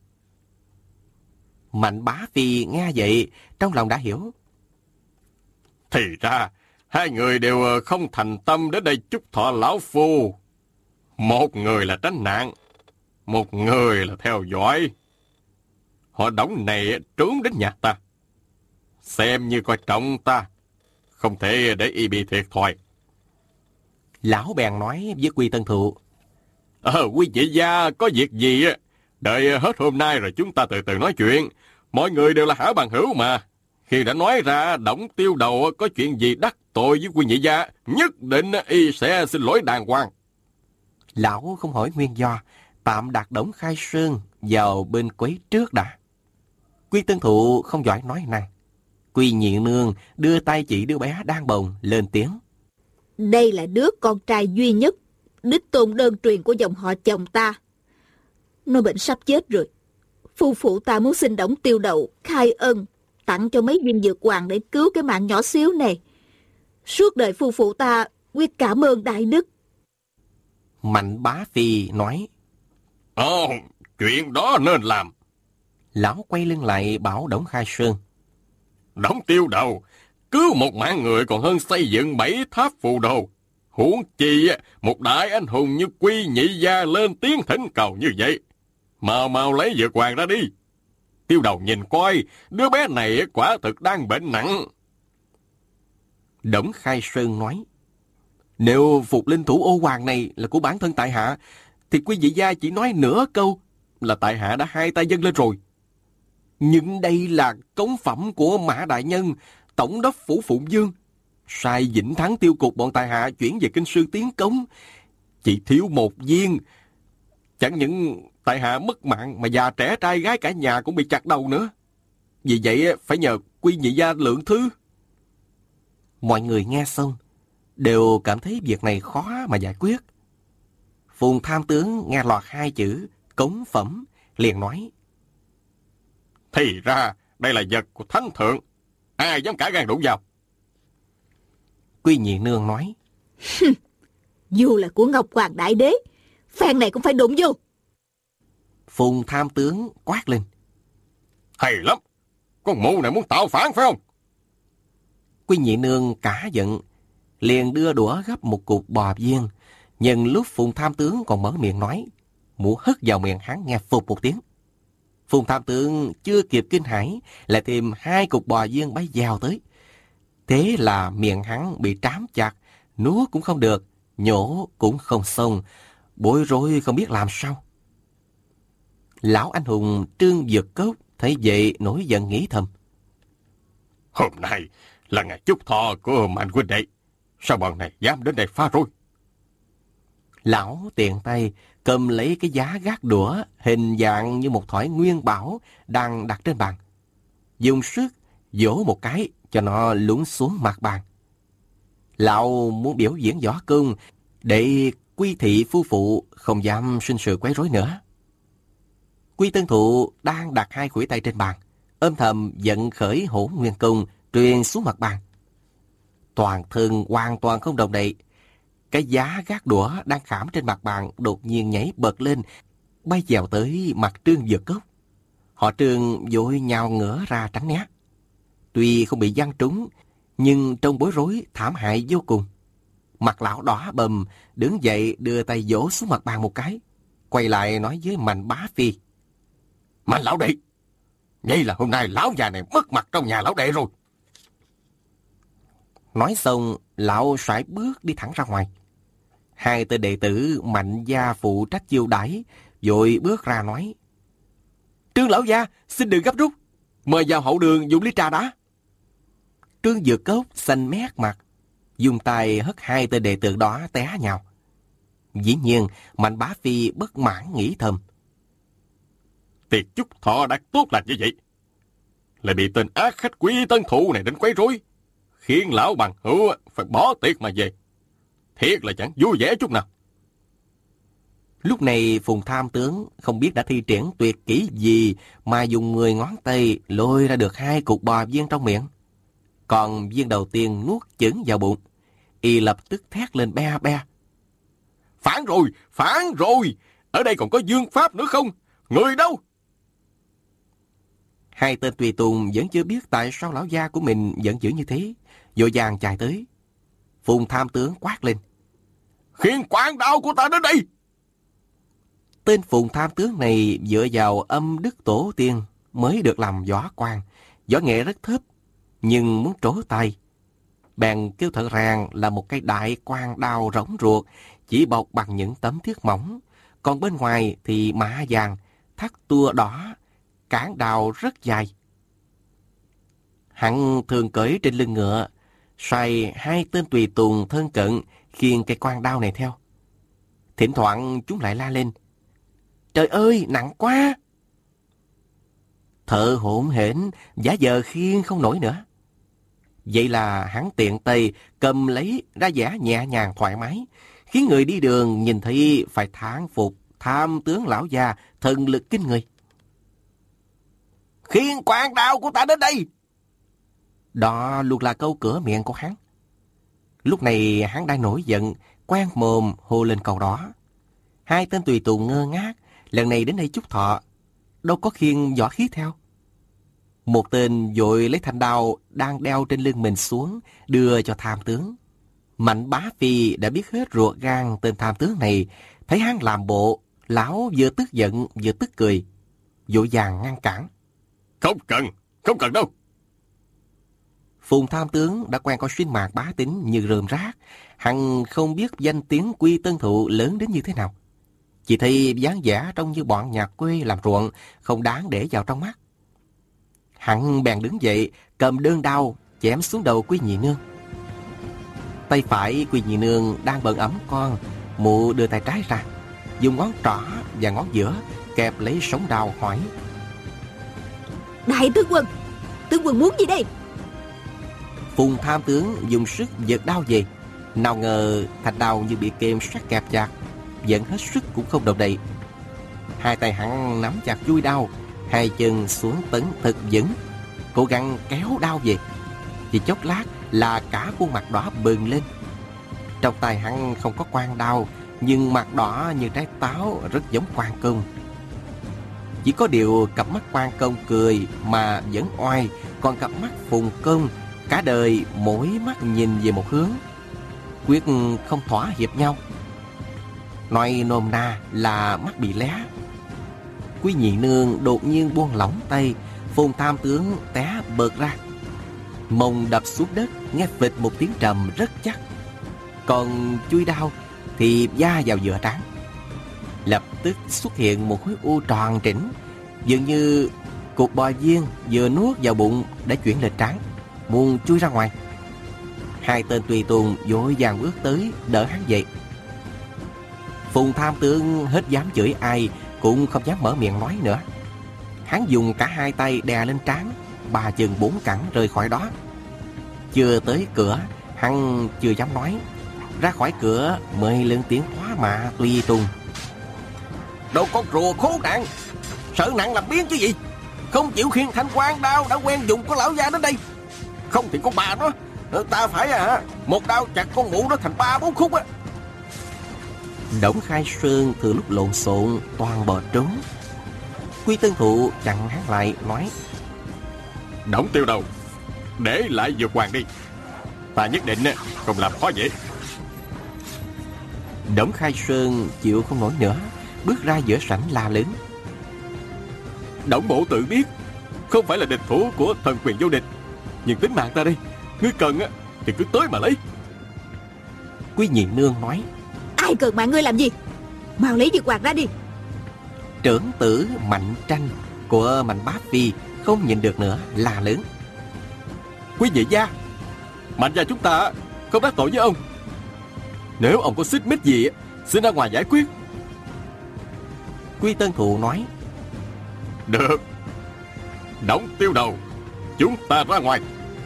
Mạnh Bá Phi nghe vậy, trong lòng đã hiểu. Thì ra, hai người đều không thành tâm đến đây chúc thọ lão phu. Một người là tránh nạn, một người là theo dõi. Họ Đổng này trốn đến nhà ta, xem như coi trọng ta, không thể để y bị thiệt thòi. Lão bèn nói với Quy Tân Thụ: Quy nhị gia có việc gì đợi hết hôm nay rồi chúng ta từ từ nói chuyện. Mọi người đều là hảo bằng hữu mà. Khi đã nói ra Đổng tiêu đầu có chuyện gì đắc tội với Quy nhị gia, nhất định y sẽ xin lỗi đàng hoàng. Lão không hỏi nguyên do, tạm đặt Đổng Khai Sơn vào bên quấy trước đã. Quy Tân Thụ không giỏi nói năng. Quy nhị nương đưa tay chỉ đứa bé đang bồng lên tiếng: Đây là đứa con trai duy nhất, đích tôn đơn truyền của dòng họ chồng ta. Nó bệnh sắp chết rồi. Phu phụ ta muốn xin Đổng tiêu đầu khai ân, tặng cho mấy viên dược hoàng để cứu cái mạng nhỏ xíu này. Suốt đời phu phụ ta quyết cảm ơn đại đức. Mạnh Bá Phi nói: Chuyện đó nên làm. Lão quay lưng lại bảo Đổng Khai Sơn: Đổng tiêu đầu, cứu một mạng người còn hơn xây dựng 7 tháp phù đồ. Huống chi một đại anh hùng như Quy nhị gia lên tiếng thỉnh cầu như vậy. Mau lấy dược hoàng ra đi. Tiêu đầu nhìn coi, đứa bé này quả thực đang bệnh nặng. Đổng Khai Sơn nói: Nếu phục linh thủ ô hoàng này là của bản thân tại hạ, thì Quy nhị gia chỉ nói nửa câu là tại hạ đã hai tay dâng lên rồi. Nhưng đây là cống phẩm của Mã Đại Nhân, Tổng đốc phủ Phụng Dương, sai Vĩnh Thắng Tiêu Cục bọn tại hạ chuyển về kinh sư tiến cống. Chỉ thiếu một viên. Chẳng những tại hạ mất mạng mà già trẻ trai gái cả nhà cũng bị chặt đầu nữa. Vì vậy phải nhờ Quy nhị gia lượng thứ. Mọi người nghe xong đều cảm thấy việc này khó mà giải quyết. Phùng tham tướng nghe lọt hai chữ cống phẩm liền nói: Thì ra đây là vật của thánh thượng, ai dám cả gan đụng vào. Quy nhị nương nói: Dù là của Ngọc Hoàng đại đế, phen này cũng phải đụng vô. Phùng tham tướng quát lên: Hay lắm, con mụ này muốn tạo phản phải không? Quy nhị nương cả giận, liền đưa đũa gấp một cục bò viên. Nhân lúc Phùng tham tướng còn mở miệng nói, mụ hất vào miệng hắn nghe phụt một tiếng. Phùng tham tướng chưa kịp kinh hãi, lại thêm 2 cục bò viên bay vào tới. Thế là miệng hắn bị trám chặt, nuốt cũng không được, nhổ cũng không xong, bối rối không biết làm sao. Lão anh hùng Trương Dực Cốc thấy vậy nổi giận nghĩ thầm: Hôm nay là ngày chúc thọ của Mạnh huynh đệ. Sao bọn này dám đến đây phá rối? Lão tiện tay cầm lấy cái giá gác đũa hình dạng như một thỏi nguyên bảo đang đặt trên bàn. Dùng sức vỗ một cái cho nó lún xuống mặt bàn. Lão muốn biểu diễn võ công để Quy Thị phu phụ không dám sinh sự quấy rối nữa. Quy Tân Thụ đang đặt hai khuỷu tay trên bàn, âm thầm vận khởi Hỗn Nguyên Công truyền xuống mặt bàn. Toàn thân hoàn toàn không động đậy. Cái giá gác đũa đang khảm trên mặt bàn đột nhiên nhảy bật lên, bay dèo tới mặt Trương Dược Cốc. Họ Trương vội nhào ngửa ra tránh né. Tuy không bị giăng trúng, nhưng trông bối rối thảm hại vô cùng. Mặt lão đỏ bầm, đứng dậy đưa tay vỗ xuống mặt bàn một cái, quay lại nói với Mạnh Bá Phi: Mạnh lão đệ, vậy là hôm nay lão già này mất mặt trong nhà lão đệ rồi. Nói xong, lão sải bước đi thẳng ra ngoài. Hai tên đệ tử Mạnh gia phụ trách chiêu đãi, vội bước ra nói: Trương lão gia, xin đừng gấp rút, mời vào hậu đường dùng ly trà đã. Trương Dược Cốc xanh mét mặt, dùng tay hất hai tên đệ tử đó té nhào. Dĩ nhiên, Mạnh Bá Phi bất mãn nghĩ thầm: Tiệc chúc thọ đã tốt lành như vậy, lại bị tên ác khách Quy Tân Thụ này đến quấy rối, khiến lão bằng hữu phải bỏ tiệc mà về. Thiệt là chẳng vui vẻ chút nào. Lúc này Phùng Tham Tướng không biết đã thi triển tuyệt kỹ gì mà dùng 10 ngón tay lôi ra được 2 cục bò viên trong miệng. Còn viên đầu tiên nuốt chửng vào bụng, y lập tức thét lên be be: Phản rồi, phản rồi! Ở đây còn có Dương Pháp nữa không? Người đâu? Hai tên tùy tùng vẫn chưa biết tại sao lão gia của mình giận dữ như thế, vội vàng chạy tới. Phùng Tham Tướng quát lên: Khiên quang đao của ta đến đây! Tên Phùng Tham Tướng này dựa vào âm đức tổ tiên mới được làm võ quan, võ nghệ rất thấp, nhưng muốn trổ tay. Bèn kêu thợ rèn là một cây đại quang đao rỗng ruột, chỉ bọc bằng những tấm thiết mỏng, còn bên ngoài thì mạ vàng, thắt tua đỏ, cán đao rất dài. Hắn thường cưỡi trên lưng ngựa, xoay hai tên tùy tùng thân cận khiêng cây quang đao này theo. Thỉnh thoảng chúng lại la lên: Trời ơi, nặng quá! Thợ hổn hển giả vờ khiêng không nổi nữa. Vậy là hắn tiện tay cầm lấy ra vẻ nhẹ nhàng thoải mái, khiến người đi đường nhìn thấy phải thán phục Tham Tướng lão già thần lực kinh người. Khiên quang đao của ta đến đây! Đó luôn là câu cửa miệng của hắn. Lúc này hắn đang nổi giận, quen mồm hô lên câu đó. Hai tên tùy tùng ngơ ngác, lần này đến đây chúc thọ, đâu có khiêng võ khí theo. Một tên vội lấy thanh đao đang đeo trên lưng mình xuống, đưa cho Tham Tướng. Mạnh Bá Phi đã biết hết ruột gan tên Tham Tướng này, thấy hắn làm bộ, lão vừa tức giận vừa tức cười, vội vàng ngăn cản: Không cần đâu. Phùng Tham Tướng đã quen con xuyên mạc bá tính như rơm rác, hắn không biết danh tiếng Quy Tân Thụ lớn đến như thế nào. Chỉ thấy dáng vẻ trông như bọn nhà quê làm ruộng, không đáng để vào trong mắt. Hắn bèn đứng dậy, cầm đơn đao chém xuống đầu Quy Nhị Nương. Tay phải Quy Nhị Nương đang bận ẵm con, mụ đưa tay trái ra, dùng ngón trỏ và ngón giữa kẹp lấy sống đao hỏi: Đại tướng quân muốn gì đây? Phùng Tham Tướng dùng sức giật đao về, nào ngờ thanh đao như bị kềm sắt kẹp chặt, vẫn hết sức cũng không động đậy. Hai tay hắn nắm chặt chuôi đao, hai chân xuống tấn thật vững, cố gắng kéo đao về. Chỉ chốc lát là cả khuôn mặt đỏ bừng lên. Trong tay hắn không có quang đao, nhưng mặt đỏ như trái táo, rất giống Quan Công. Chỉ có điều cặp mắt Quan Công cười mà vẫn oai, còn cặp mắt Phùng Công cả đời mỗi mắt nhìn về một hướng, quyết không thỏa hiệp nhau. Nói nôm na là mắt bị lé. Quý Nhị Nương đột nhiên buông lỏng tay, Phùng Tham Tướng té bật ra, mông đập xuống đất, nghe phịch một tiếng trầm rất chắc. Còn chuôi đao thì va vào giữa trán. Lập tức xuất hiện một khối u tròn trĩnh, dường như cục bò viên vừa nuốt vào bụng đã chuyển lên trán. muốn chui ra ngoài. Hai tên tùy tùng vội vàng bước tới đỡ hắn dậy. Phùng tham tướng hết dám chửi ai, cũng không dám mở miệng nói nữa. Hắn dùng cả hai tay đè lên trán, 3 chân 4 cẳng rời khỏi đó. Chưa tới cửa, hắn chưa dám nói. Ra khỏi cửa mới lớn tiếng thoá mạ tùy tùng. Đồ con rùa khốn nạn, sợ nặng làm biến chứ gì. Không chịu khiêng thanh quan đao đã quen dùng của lão gia đến đây. Không thì con bà nó, ta phải một đao chặt con mụ nó thành 3-4 khúc á. Đổng Khai Sơn từ lúc lộn xộn toàn bỏ trốn. Quy Tân Thụ chặn hắn lại nói: Đổng Tiêu Đầu, để lại Dược Hoàng đi, ta nhất định không làm khó dễ. Đổng Khai Sơn chịu không nổi nữa, bước ra giữa sảnh la lớn: Đổng bộ tự biết không phải là địch thủ của thần quyền vô địch, nhưng tính mạng ta đây, ngươi cần thì cứ tới mà lấy. Quý Nhị Nương nói: Ai cần mạng ngươi làm gì? Mau lấy Dược Hoàng ra đi. Trưởng tử Mạnh Tranh của Mạnh Bá Phi không nhịn được nữa, la lớn: Quý vị gia, Mạnh gia chúng ta không đắc tội với ông. Nếu ông có xích mích gì, xin ra ngoài giải quyết. Quy Tân Thụ nói: Được, Đổng Tiêu Đầu, chúng ta ra ngoài.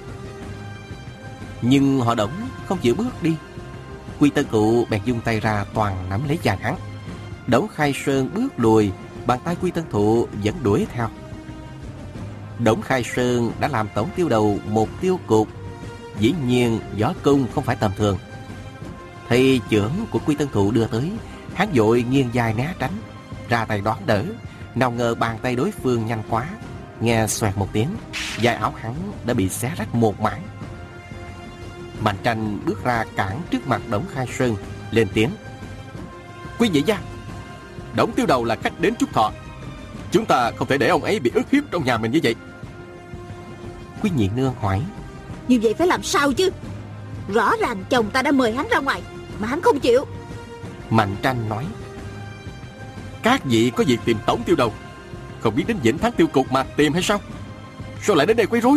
Nhưng họ Đổng không chịu bước đi. Quy Tân Thụ bèn dung tay ra toàn nắm lấy chàng hắn. Đổng Khai Sơn bước lùi, bàn tay Quy Tân Thụ vẫn đuổi theo. Đổng Khai Sơn đã làm tổng tiêu đầu một tiêu cục, dĩ nhiên võ công không phải tầm thường. Thấy chưởng của Quy Tân Thụ đưa tới, hắn vội nghiêng vai né tránh, ra tay đón đỡ. Nào ngờ bàn tay đối phương nhanh quá, nghe xoẹt một tiếng, vai áo hắn đã bị xé rách một mảng. Mạnh Tranh bước ra cản trước mặt Đổng Khai Sơn, lên tiếng: Quý vị gia, Đổng Tiêu Đầu là khách đến chúc thọ, chúng ta không thể để ông ấy bị ức hiếp trong nhà mình như vậy. Quý Nhị Nương hỏi: Như vậy phải làm sao chứ? Rõ ràng chồng ta đã mời hắn ra ngoài mà hắn không chịu. Mạnh Tranh nói: Các vị có việc tìm Tổng Tiêu Đầu, không biết đến Vĩnh Thắng Tiêu Cục mà tìm hay sao? Sao lại đến đây quấy rối?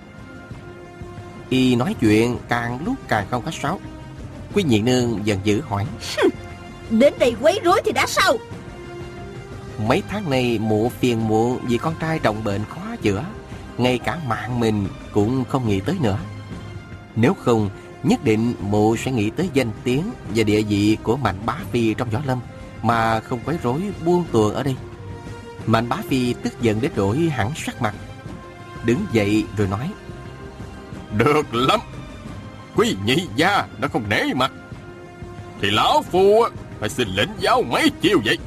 Y nói chuyện càng lúc càng không khách sáo. Quý Nhị Nương giận dữ hỏi: Đến đây quấy rối thì đã sao? Mấy tháng nay mụ phiền muộn vì con trai trọng bệnh khó chữa, ngay cả mạng mình cũng không nghĩ tới nữa. Nếu không, nhất định mụ sẽ nghĩ tới danh tiếng và địa vị của Mạnh Bá Phi trong võ lâm, mà không quấy rối buông tuồng ở đây. Mạnh Bá Phi tức giận đến đổi hẳn sắc mặt, đứng dậy rồi nói: Được lắm, quý nhị gia đã không nể mặt, thì lão phu phải xin lĩnh giáo mấy chiêu vậy.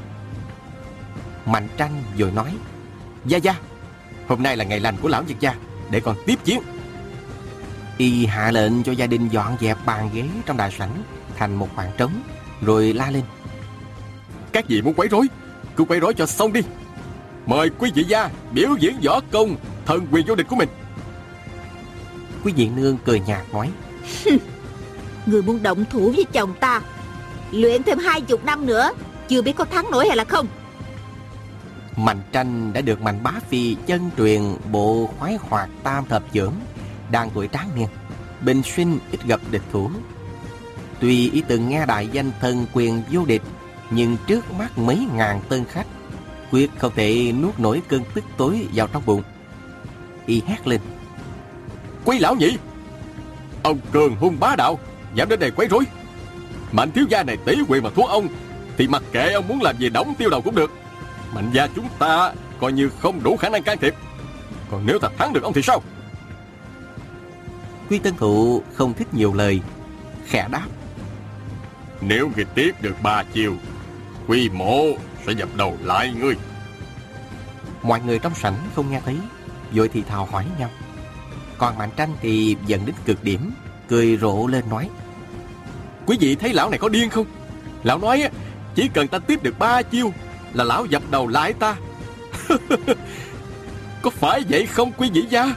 Mạnh Tranh rồi nói: Gia, hôm nay là ngày lành của lão Diệt gia, để còn tiếp chiến. Y hạ lệnh cho gia đình dọn dẹp bàn ghế trong đại sảnh thành một khoảng trống, rồi la lên: Các vị muốn quấy rối, cứ quấy rối cho xong đi. Mời quý vị gia biểu diễn võ công thần quyền vô địch của mình. Quý Vị Nương cười nhạt nói: Người muốn động thủ với chồng ta, luyện thêm 20 năm nữa, chưa biết có thắng nổi hay là không. Mạnh Tranh đã được Mạnh Bá Phi chân truyền bộ khoái hoạt tam thập chưởng, đang tuổi tráng niên, bình sinh ít gặp địch thủ. Tuy y từng nghe đại danh thần quyền vô địch, nhưng trước mắt mấy ngàn tân khách, quyết không thể nuốt nổi cơn tức tối vào trong bụng. Y hét lên: Quý lão nhị, ông cường hung bá đạo, dám đến đây quấy rối. Mạnh thiếu gia này tỷ quyền mà thua ông, thì mặc kệ ông muốn làm gì Đổng Tiêu Đầu cũng được. Mạnh gia chúng ta coi như không đủ khả năng can thiệp. Còn nếu thật thắng được ông thì sao? Quy Tân Thụ không thích nhiều lời, khẽ đáp: Nếu ghi tiếp được 3 chiều, Quy mộ sẽ dập đầu lại ngươi. Mọi người trong sảnh không nghe thấy, vội thì thào hỏi nhau. Còn Mạnh Tranh thì giận đến cực điểm, cười rộ lên nói: Quý vị thấy lão này có điên không? Lão nói chỉ cần ta tiếp được 3 chiêu là lão dập đầu lại ta. Có phải vậy không quý vị gia?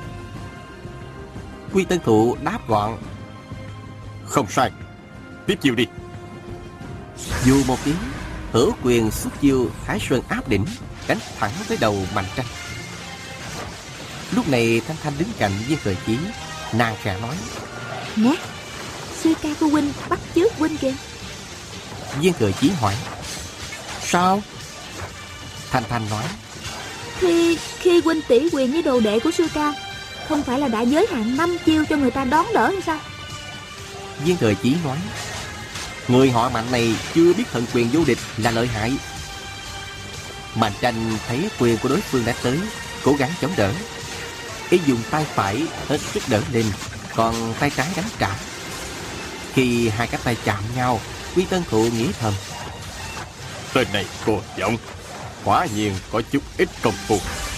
Quy Tân Thụ đáp gọn: Không sai, tiếp chiêu đi. Dù một tiếng, hữu quyền xuất chiêu Thái Sơn áp đỉnh, đánh thẳng tới đầu Mạnh Tranh. Lúc này Thanh Thanh đứng cạnh Viên Thừa Chí, nàng khẽ nói: Nè, sư ca của huynh bắt chước huynh kìa. Viên Thừa Chí hỏi: Sao? Thanh Thanh nói: Khi huynh tỷ quyền với đồ đệ của sư ca, không phải là đã giới hạn 5 chiêu cho người ta đón đỡ hay sao? Viên Thừa Chí nói: Người họ Mạnh này chưa biết thần quyền vô địch là lợi hại. Mạnh Tranh thấy quyền của đối phương đã tới, cố gắng chống đỡ. Y dùng tay phải hết sức đỡ lên, còn tay trái đánh trả. Khi hai cái tay chạm nhau, Quy Tân Thụ nghĩ thầm: Tên này cô giọng, quả nhiên có chút ít công phu.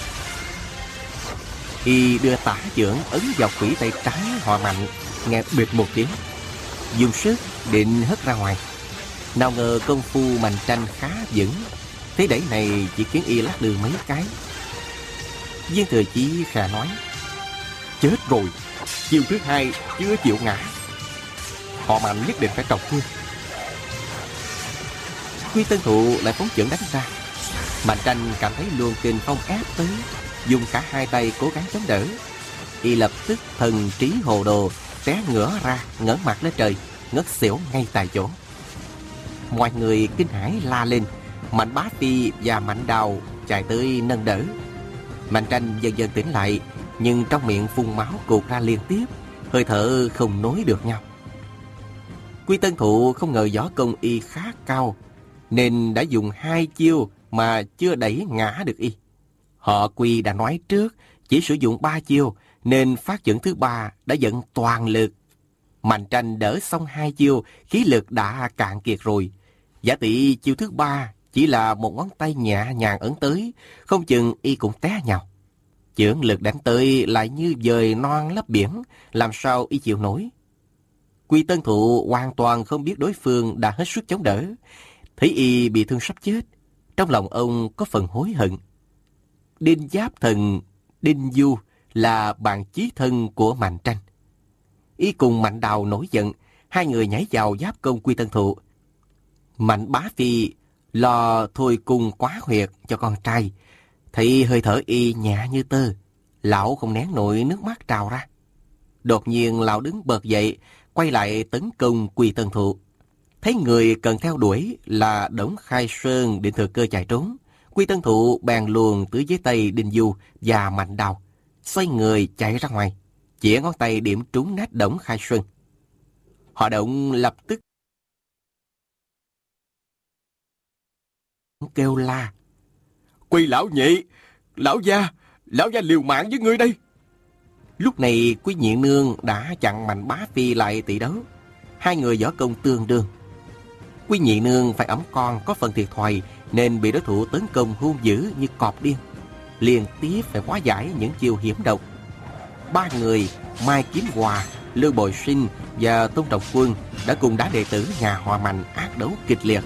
Y đưa tả chưởng ấn vào khuỷu tay trái họ Mạnh, nghe bịch một tiếng, dùng sức định hất ra ngoài. Nào ngờ công phu Mạnh Tranh khá vững, thế đẩy này chỉ khiến Y lắc lư mấy cái. Viên Thừa Chí khẽ nói: Chết rồi, chiêu thứ hai chưa chịu ngã, họ Mạnh nhất định phải trọng thương. Quy Tân Thụ lại phóng chưởng đánh ra. Mạnh Tranh cảm thấy luồng kình phong áp tới, dùng cả hai tay cố gắng chống đỡ. Y lập tức thần trí hồ đồ, té ngửa ra, ngẩng mặt lên trời, ngất xỉu ngay tại chỗ. Mọi người kinh hãi la lên. Mạnh Bá Phi và Mạnh Đào chạy tới nâng đỡ. Mạnh Tranh dần dần tỉnh lại, nhưng trong miệng phun máu cột ra liên tiếp, hơi thở không nối được nhau. Quy Tân Thụ không ngờ võ công Y khá cao, nên đã dùng 2 chiêu mà chưa đẩy ngã được Y. Họ Quy đã nói trước chỉ sử dụng 3 chiêu, nên phát chưởng thứ 3 đã dẫn toàn lực. Mạnh Tranh đỡ xong 2 chiêu, khí lực đã cạn kiệt rồi. Giả tỷ chiêu thứ 3 chỉ là một ngón tay nhẹ nhàng ấn tới, không chừng Y cũng té nhào. Chưởng lực đánh tới lại như dời non lấp biển, làm sao Y chịu nổi. Quy Tân Thụ hoàn toàn không biết đối phương đã hết sức chống đỡ. Thấy Y bị thương sắp chết, trong lòng ông có phần hối hận. Đinh Giáp Thần, Đinh Du là bạn chí thân của Mạnh Tranh. Y cùng Mạnh Đào nổi giận, hai người nhảy vào giáp công Quy Tân Thụ. Mạnh Bá Phi lo thôi cung quá huyệt cho con trai, thấy hơi thở Y nhẹ như tơ, lão không nén nổi nước mắt trào ra. Đột nhiên lão đứng bật dậy, quay lại tấn công Quy Tân Thụ. Thấy người cần theo đuổi là Đổng Khai Sơn định thừa cơ chạy trốn, Quy Tân Thụ bèn luồn tới dưới tay Đinh Du và Mạnh Đào, xoay người chạy ra ngoài, chĩa ngón tay điểm trúng nách Đổng Khai Sơn. Họ Đổng lập tức kêu la: Quy lão nhị, lão gia liều mạng với ngươi đây. Lúc này Quý Nhị Nương đã chặn Mạnh Bá Phi lại tỷ đấu. Hai người võ công tương đương. Quý Nhị Nương phải ẵm con có phần thiệt thòi, nên bị đối thủ tấn công hung dữ như cọp điên, liên tiếp phải hóa giải những chiêu hiểm độc. Ba người Mai Kiếm Hòa, Lưu Bồi Sinh và Tôn Trọng Quân đã cùng đá đệ tử nhà họ Mạnh ác đấu kịch liệt.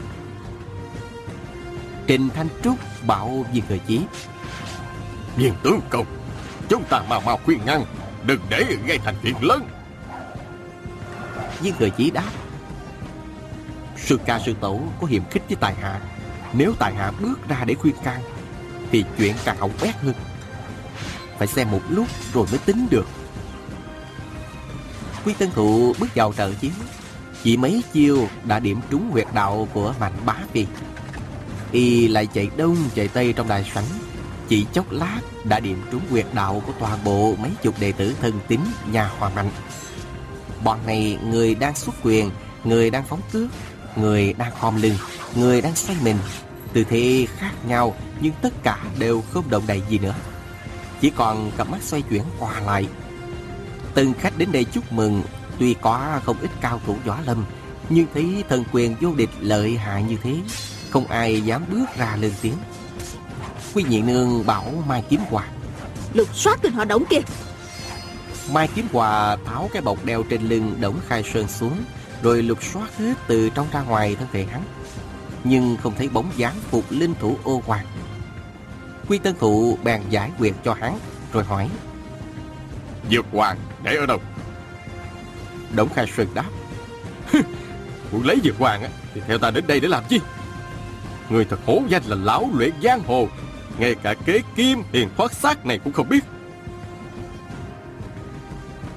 Trình Thanh Trúc bảo Viên Thừa Chí: Viên tướng công, chúng ta mau khuyên ngăn, đừng để gây thành chuyện lớn. Viên Thừa Chí đáp: Sư ca sư tổ có hiềm khích với tài hạ, nếu tài hạ bước ra để khuyên can thì chuyện càng hỏng bét hơn. Phải xem một lúc rồi mới tính được. Quy Tân Thụ bước vào trận chiến, chỉ mấy chiêu đã điểm trúng huyệt đạo của Mạnh Bá Phi. Y lại chạy đông chạy tây trong đại sảnh, chỉ chốc lát đã điểm trúng huyệt đạo của toàn bộ mấy chục đệ tử thân tín nhà họ Mạnh. Bọn này người đang xuất quyền, người đang phóng cước, người đang khom lưng, người đang xoay mình, tư thế khác nhau nhưng tất cả đều không động đậy gì nữa, chỉ còn cặp mắt xoay chuyển qua lại. Từng khách đến đây chúc mừng tuy có không ít cao thủ võ lâm, nhưng thấy thần quyền vô địch lợi hại như thế, không ai dám bước ra lên tiếng. Quý Nhị Nương bảo Mai Kiếm Hòa: Lục soát tên họ Đổng kia. Mai Kiếm Hòa tháo cái bọc đeo trên lưng Đổng Khai Sơn xuống, rồi lục soát hết từ trong ra ngoài thân thể hắn, nhưng không thấy bóng dáng phục linh thủ Ô Hoàng. Quy Tân Thụ bèn giải quyết cho hắn, rồi hỏi: Dược Hoàng để ở đâu? Đổng Khai Sơn đáp: Muốn lấy Dược Hoàng thì theo ta đến đây để làm chi? Người thật hổ danh là lão luyện giang hồ, ngay cả kế kim hiền thoát xác này cũng không biết.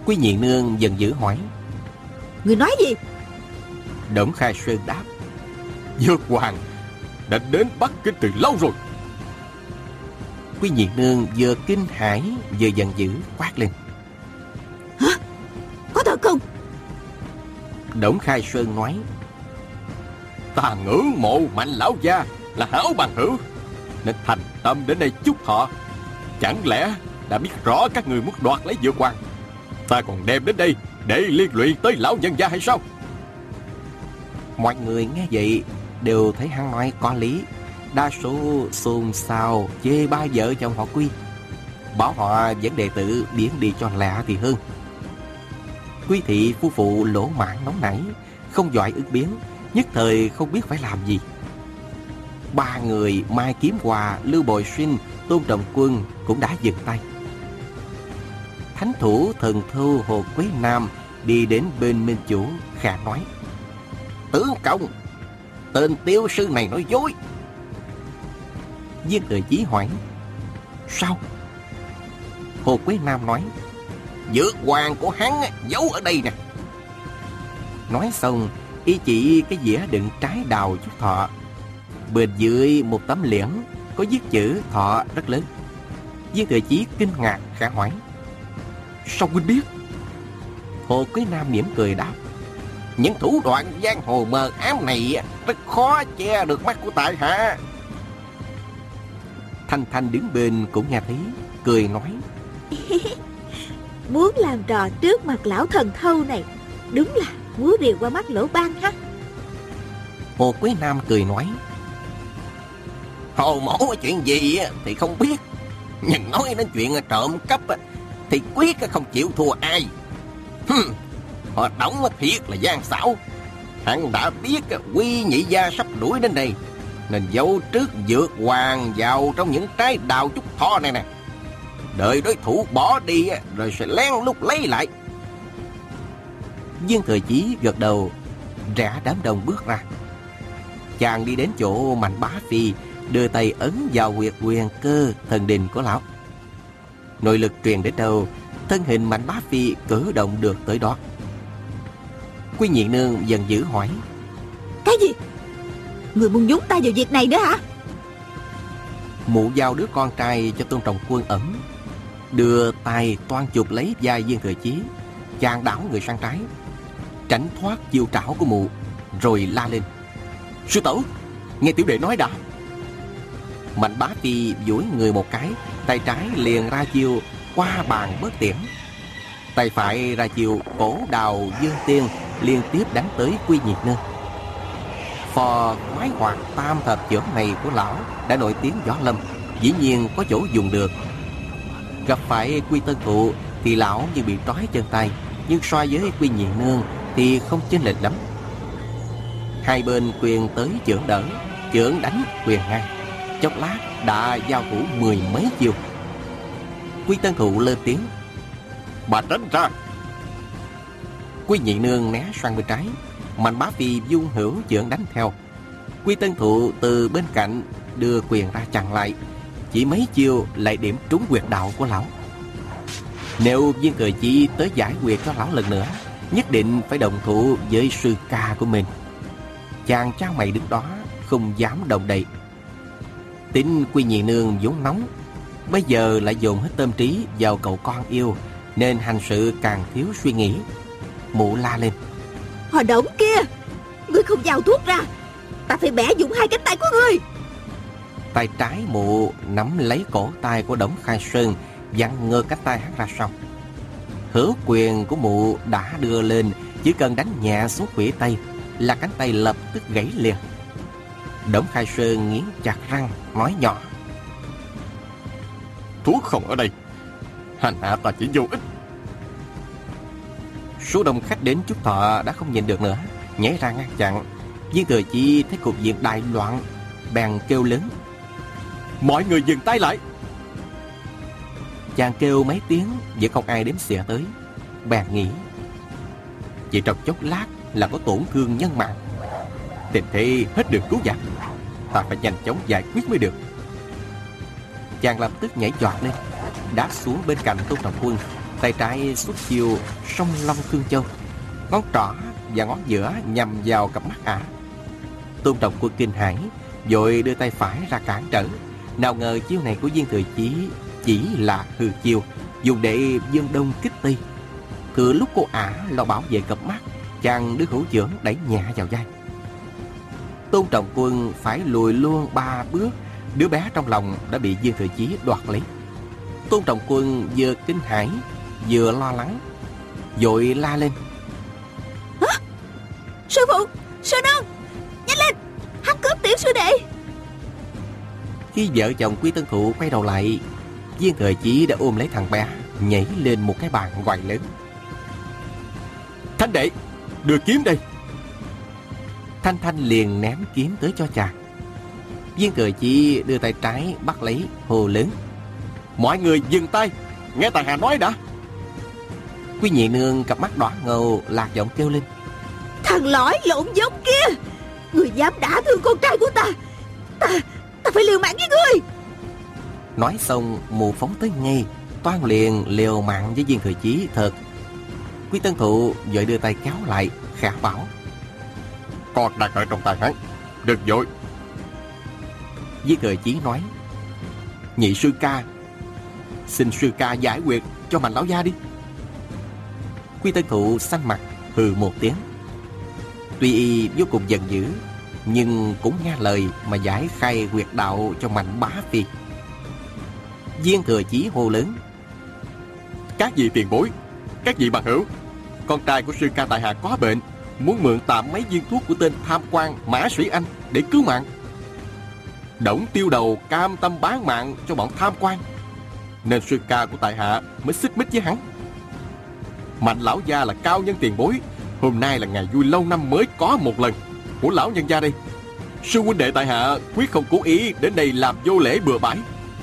Quý nhị nương giận dữ hỏi. Người nói gì? Đổng Khai Sơn đáp. Dược hoàng đã đến Bắc Kinh từ lâu rồi. Quý nhị nương vừa kinh hãi vừa giận dữ quát lên. Hả? Có thật không? Đổng Khai Sơn nói. Ta ngưỡng mộ Mạnh lão gia là hảo bằng hữu, nên thành tâm đến đây chúc họ. Chẳng lẽ đã biết rõ các người muốn đoạt lấy Dược hoàng, ta còn đem đến đây để liên lụy tới lão nhân gia hay sao? Mọi người nghe vậy đều thấy hắn nói có lý. Đa số xôn xao chê ba vợ chồng họ Quý, bảo họ dẫn đệ tử biến đi cho lẹ thì hơn. Quý thị phu phụ lỗ mãn nóng nảy, không giỏi ứng biến, nhất thời không biết phải làm gì. Ba người Mai Kiếm Hòa, Lưu Bội Sinh, Tôn Trọng Quân cũng đã dừng tay. Thánh thủ Thần Thâu Hồ Quế Nam đi đến bên Minh Chủ khẽ nói. Tướng công, tên tiêu sư này nói dối. Viên Thừa Chí hỏi. Sao? Hồ Quế Nam nói. Dược hoàng của hắn giấu ở đây nè. Nói xong y chỉ cái dĩa đựng trái đào chúc thọ. Bên dưới một tấm liễn có viết chữ thọ rất lớn. Viên Thừa Chí kinh ngạc khẽ hỏi. Sao huynh biết? Hồ Quế Nam mỉm cười đáp. Những thủ đoạn giang hồ mờ ám này rất khó che được mắt của tại hạ. Thanh Thanh đứng bên cũng nghe thấy, cười nói. Muốn làm trò trước mặt lão thần thâu này, đúng là múa rìu qua mắt lỗ ban ha. Hồ Quế Nam cười nói. Hồ mẫu chuyện gì thì không biết, nhưng nói đến chuyện trộm cắp thì quyết không chịu thua ai. Họ Đổng thiệt là gian xảo. Hắn đã biết Quy nhị gia sắp đuổi đến đây, nên giấu trước Dược hoàng vào trong những trái đào trúc thọ này nè, đợi đối thủ bỏ đi rồi sẽ lén lút lấy lại. Viên Thừa Chí gật đầu, rẽ đám đông bước ra. Chàng đi đến chỗ Mạnh Bá Phi, đưa tay ấn vào huyệt quyền cơ thần đình của lão. Nội lực truyền đến đâu, thân hình Mạnh Bá Phi cử động được tới đó. Quý nhị nương dần dữ hỏi. Cái gì? Người muốn nhúng tay vào việc này nữa hả? Mụ giao đứa con trai cho Tôn Trọng Quân ẩm, đưa tay toan chụp lấy vai Viên Thừa Chí. Chàng đảo người sang trái, tránh thoát chiêu trảo của mụ, rồi la lên. Sư tổ, nghe tiểu đệ nói đã. Mạnh Bá Phi duỗi người một cái, tay trái liền ra chiêu qua bàn bớt tiễn, tay phải ra chiêu cổ đào dương tiên, liên tiếp đánh tới Quy nhị nương. Phò khoái hoạt tam thập chưởng này của lão đã nổi tiếng võ lâm, dĩ nhiên có chỗ dùng được. Gặp phải Quy Tân Thụ thì lão như bị trói chân tay, nhưng so với Quy nhị nương thì không chênh lệch lắm. Hai bên quyền tới chưởng đỡ, chưởng đánh quyền ngay, chốc lát đã giao thủ mười mấy chiêu. Quy Tân Thụ lên tiếng. Bà tránh ra. Quy nhị nương né sang bên trái, Mạnh Bá Phi dung hữu chưởng đánh theo. Quy Tân Thụ từ bên cạnh đưa quyền ra chặn lại, chỉ mấy chiêu lại điểm trúng huyệt đạo của lão. Nếu Viên Thừa Chí tới giải huyệt cho lão lần nữa, nhất định phải đồng thủ với sư ca của mình. Chàng trao mày đứng đó không dám động đậy. Tính Quy nhị nương vốn nóng, bây giờ lại dồn hết tâm trí vào cậu con yêu, nên hành sự càng thiếu suy nghĩ. Mụ la lên. Họ Đổng kia, ngươi không giao thuốc ra, ta phải bẻ dụng hai cánh tay của ngươi. Tay trái mụ nắm lấy cổ tay của Đổng Khai Sơn, vặn ngơ cánh tay hắn ra sau. Hữu quyền của mụ đã đưa lên, chỉ cần đánh nhẹ xuống khuỷu tay là cánh tay lập tức gãy liền. Đổng Khai Sơn nghiến chặt răng nói nhỏ. Thuốc không ở đây, hành hạ ta chỉ vô ích. Số đông khách đến chúc thọ đã không nhìn được nữa, nhảy ra ngăn chặn. Viên Thừa Chí thấy cục diện đại loạn, bèn kêu lớn. Mọi người dừng tay lại. Chàng kêu mấy tiếng vẫn không ai đếm xỉa tới. Bèn nghĩ, chỉ trong chốc lát là có tổn thương nhân mạng, tình thế hết đường cứu vãn, ta phải nhanh chóng giải quyết mới được. Chàng lập tức nhảy choạc lên, đáp xuống bên cạnh Tôn Trọng Quân, Tay trái xuất chiêu song long cương châu, ngón trỏ và ngón giữa nhằm vào cặp mắt ả. Tôn Trọng Quân kinh hãi, vội đưa tay phải ra cản trở. Nào ngờ chiêu này của Viên Thừa Chí chỉ là hư chiêu, dùng để dương đông kích tây. Thừa lúc cô ả lo bảo vệ cặp mắt, chàng đưa hữu chưởng đẩy nhẹ vào vai. Tôn Trọng Quân phải lùi luôn 3 bước, đứa bé trong lòng đã bị Viên Thừa Chí đoạt lấy. Tôn Trọng Quân vừa kinh hãi vừa lo lắng, vội la lên: Sư phụ, sư nương, nhanh lên, hắn cướp tiểu sư đệ. Khi vợ chồng Quý Tân Thụ quay đầu lại, Viên Thừa Chí đã ôm lấy thằng bé, nhảy lên một cái bàn gọi lớn: Thanh đệ, đưa kiếm đây. Thanh Thanh liền ném kiếm tới cho chàng. Viên Thừa Chí đưa tay trái bắt lấy, hô lớn: Mọi người dừng tay, nghe tài hạ nói đã. Quý nhị nương cặp mắt đỏ ngầu lạc giọng kêu lên: Thằng lõi lộn giống kia, người dám đả thương con trai của ta, ta phải liều mạng với ngươi. Nói xong mù phóng tới ngay, toan liền liều mạng với Viên Thừa Chí thật. Quý Tân Thụ vội đưa tay kéo lại, khẽ bảo: Con đang ở trong tay hắn, đừng vội. Viên Thừa Chí nói: Nhị sư ca, xin sư ca giải quyết cho Mạnh lão gia đi. Quý Tân Thụ xanh mặt hừ một tiếng. Tuy y vô cùng giận dữ, nhưng cũng nghe lời mà giải khai huyệt đạo cho Mạnh bá phi. Viên Thừa Chí hô lớn: Các vị tiền bối, các vị bằng hữu, con trai của sư ca tại hạ có bệnh, muốn mượn tạm mấy viên thuốc của tên tham quan Mã Sĩ Anh để cứu mạng. Đổng Tiêu Đầu cam tâm bán mạng cho bọn tham quan, nên sư ca của tại hạ mới xích mích với hắn. Mạnh lão gia là cao nhân tiền bối, hôm nay là ngày vui lâu năm mới có một lần của lão nhân gia đây. Sư huynh đệ tại hạ quyết không cố ý đến đây làm vô lễ bừa bãi.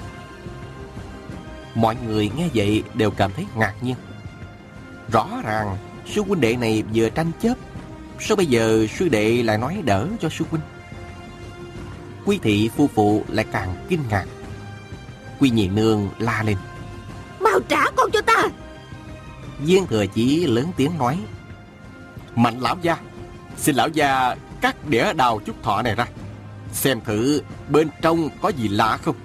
Mọi người nghe vậy đều cảm thấy ngạc nhiên. Rõ ràng sư huynh đệ này vừa tranh chấp, sao bây giờ sư đệ lại nói đỡ cho sư huynh? Quý thị phu phụ lại càng kinh ngạc. Quý nhị nương la lên: Mau trả con cho ta. Viên Thừa Chí lớn tiếng nói: Mạnh lão gia, xin lão gia cắt đĩa đào chúc thọ này ra, xem thử bên trong có gì lạ không.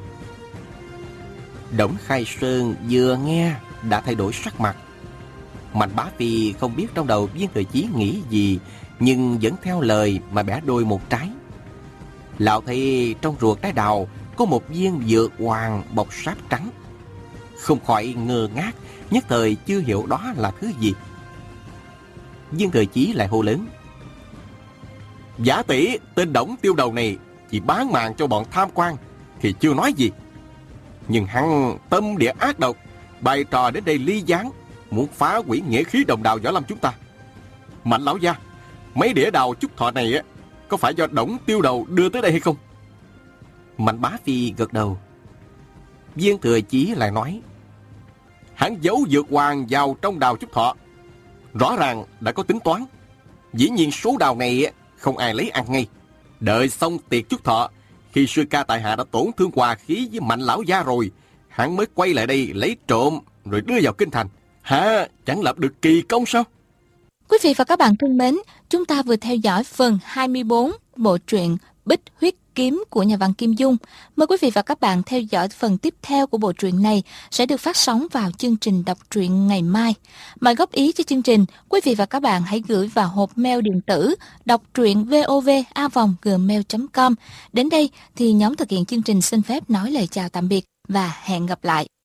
Đổng Khai Sơn vừa nghe đã thay đổi sắc mặt. Mạnh bá phi không biết trong đầu Viên Thừa Chí nghĩ gì, nhưng vẫn theo lời mà bẻ đôi một trái. Lão thấy trong ruột trái đào có một viên dược hoàng bọc sáp trắng, không khỏi ngơ ngác, nhất thời chưa hiểu đó là thứ gì. Viên Thừa Chí lại hô lớn: Giả tỷ tên Đổng Tiêu Đầu này chỉ bán mạng cho bọn tham quan thì chưa nói gì, nhưng hắn tâm địa ác độc, bày trò đến đây ly gián, muốn phá hủy nghĩa khí đồng đạo võ lâm chúng ta. Mạnh lão gia, mấy đĩa đào chúc thọ này có phải do Đổng Tiêu Đầu đưa tới đây hay không? Mạnh bá phi gật đầu. Viên Thừa Chí lại nói: Hắn giấu dược hoàng vào trong đào chúc thọ, rõ ràng đã có tính toán. Dĩ nhiên số đào này không ai lấy ăn ngay. Đợi xong tiệc chúc thọ, khi sư ca tại hạ đã tổn thương hòa khí với Mạnh lão gia rồi, hắn mới quay lại đây lấy trộm rồi đưa vào kinh thành. Hả, chẳng lập được kỳ công sao? Quý vị và các bạn thân mến, chúng ta vừa theo dõi phần 24 bộ truyện Bích Huyết Kiếm của nhà văn Kim Dung. Mời quý vị và các bạn theo dõi phần tiếp theo của bộ truyện này sẽ được phát sóng vào chương trình đọc truyện ngày mai. Mọi góp ý cho chương trình, quý vị và các bạn hãy gửi vào hộp mail điện tử đọc truyện vov@gmail.com. Đến đây thì nhóm thực hiện chương trình xin phép nói lời chào tạm biệt và hẹn gặp lại.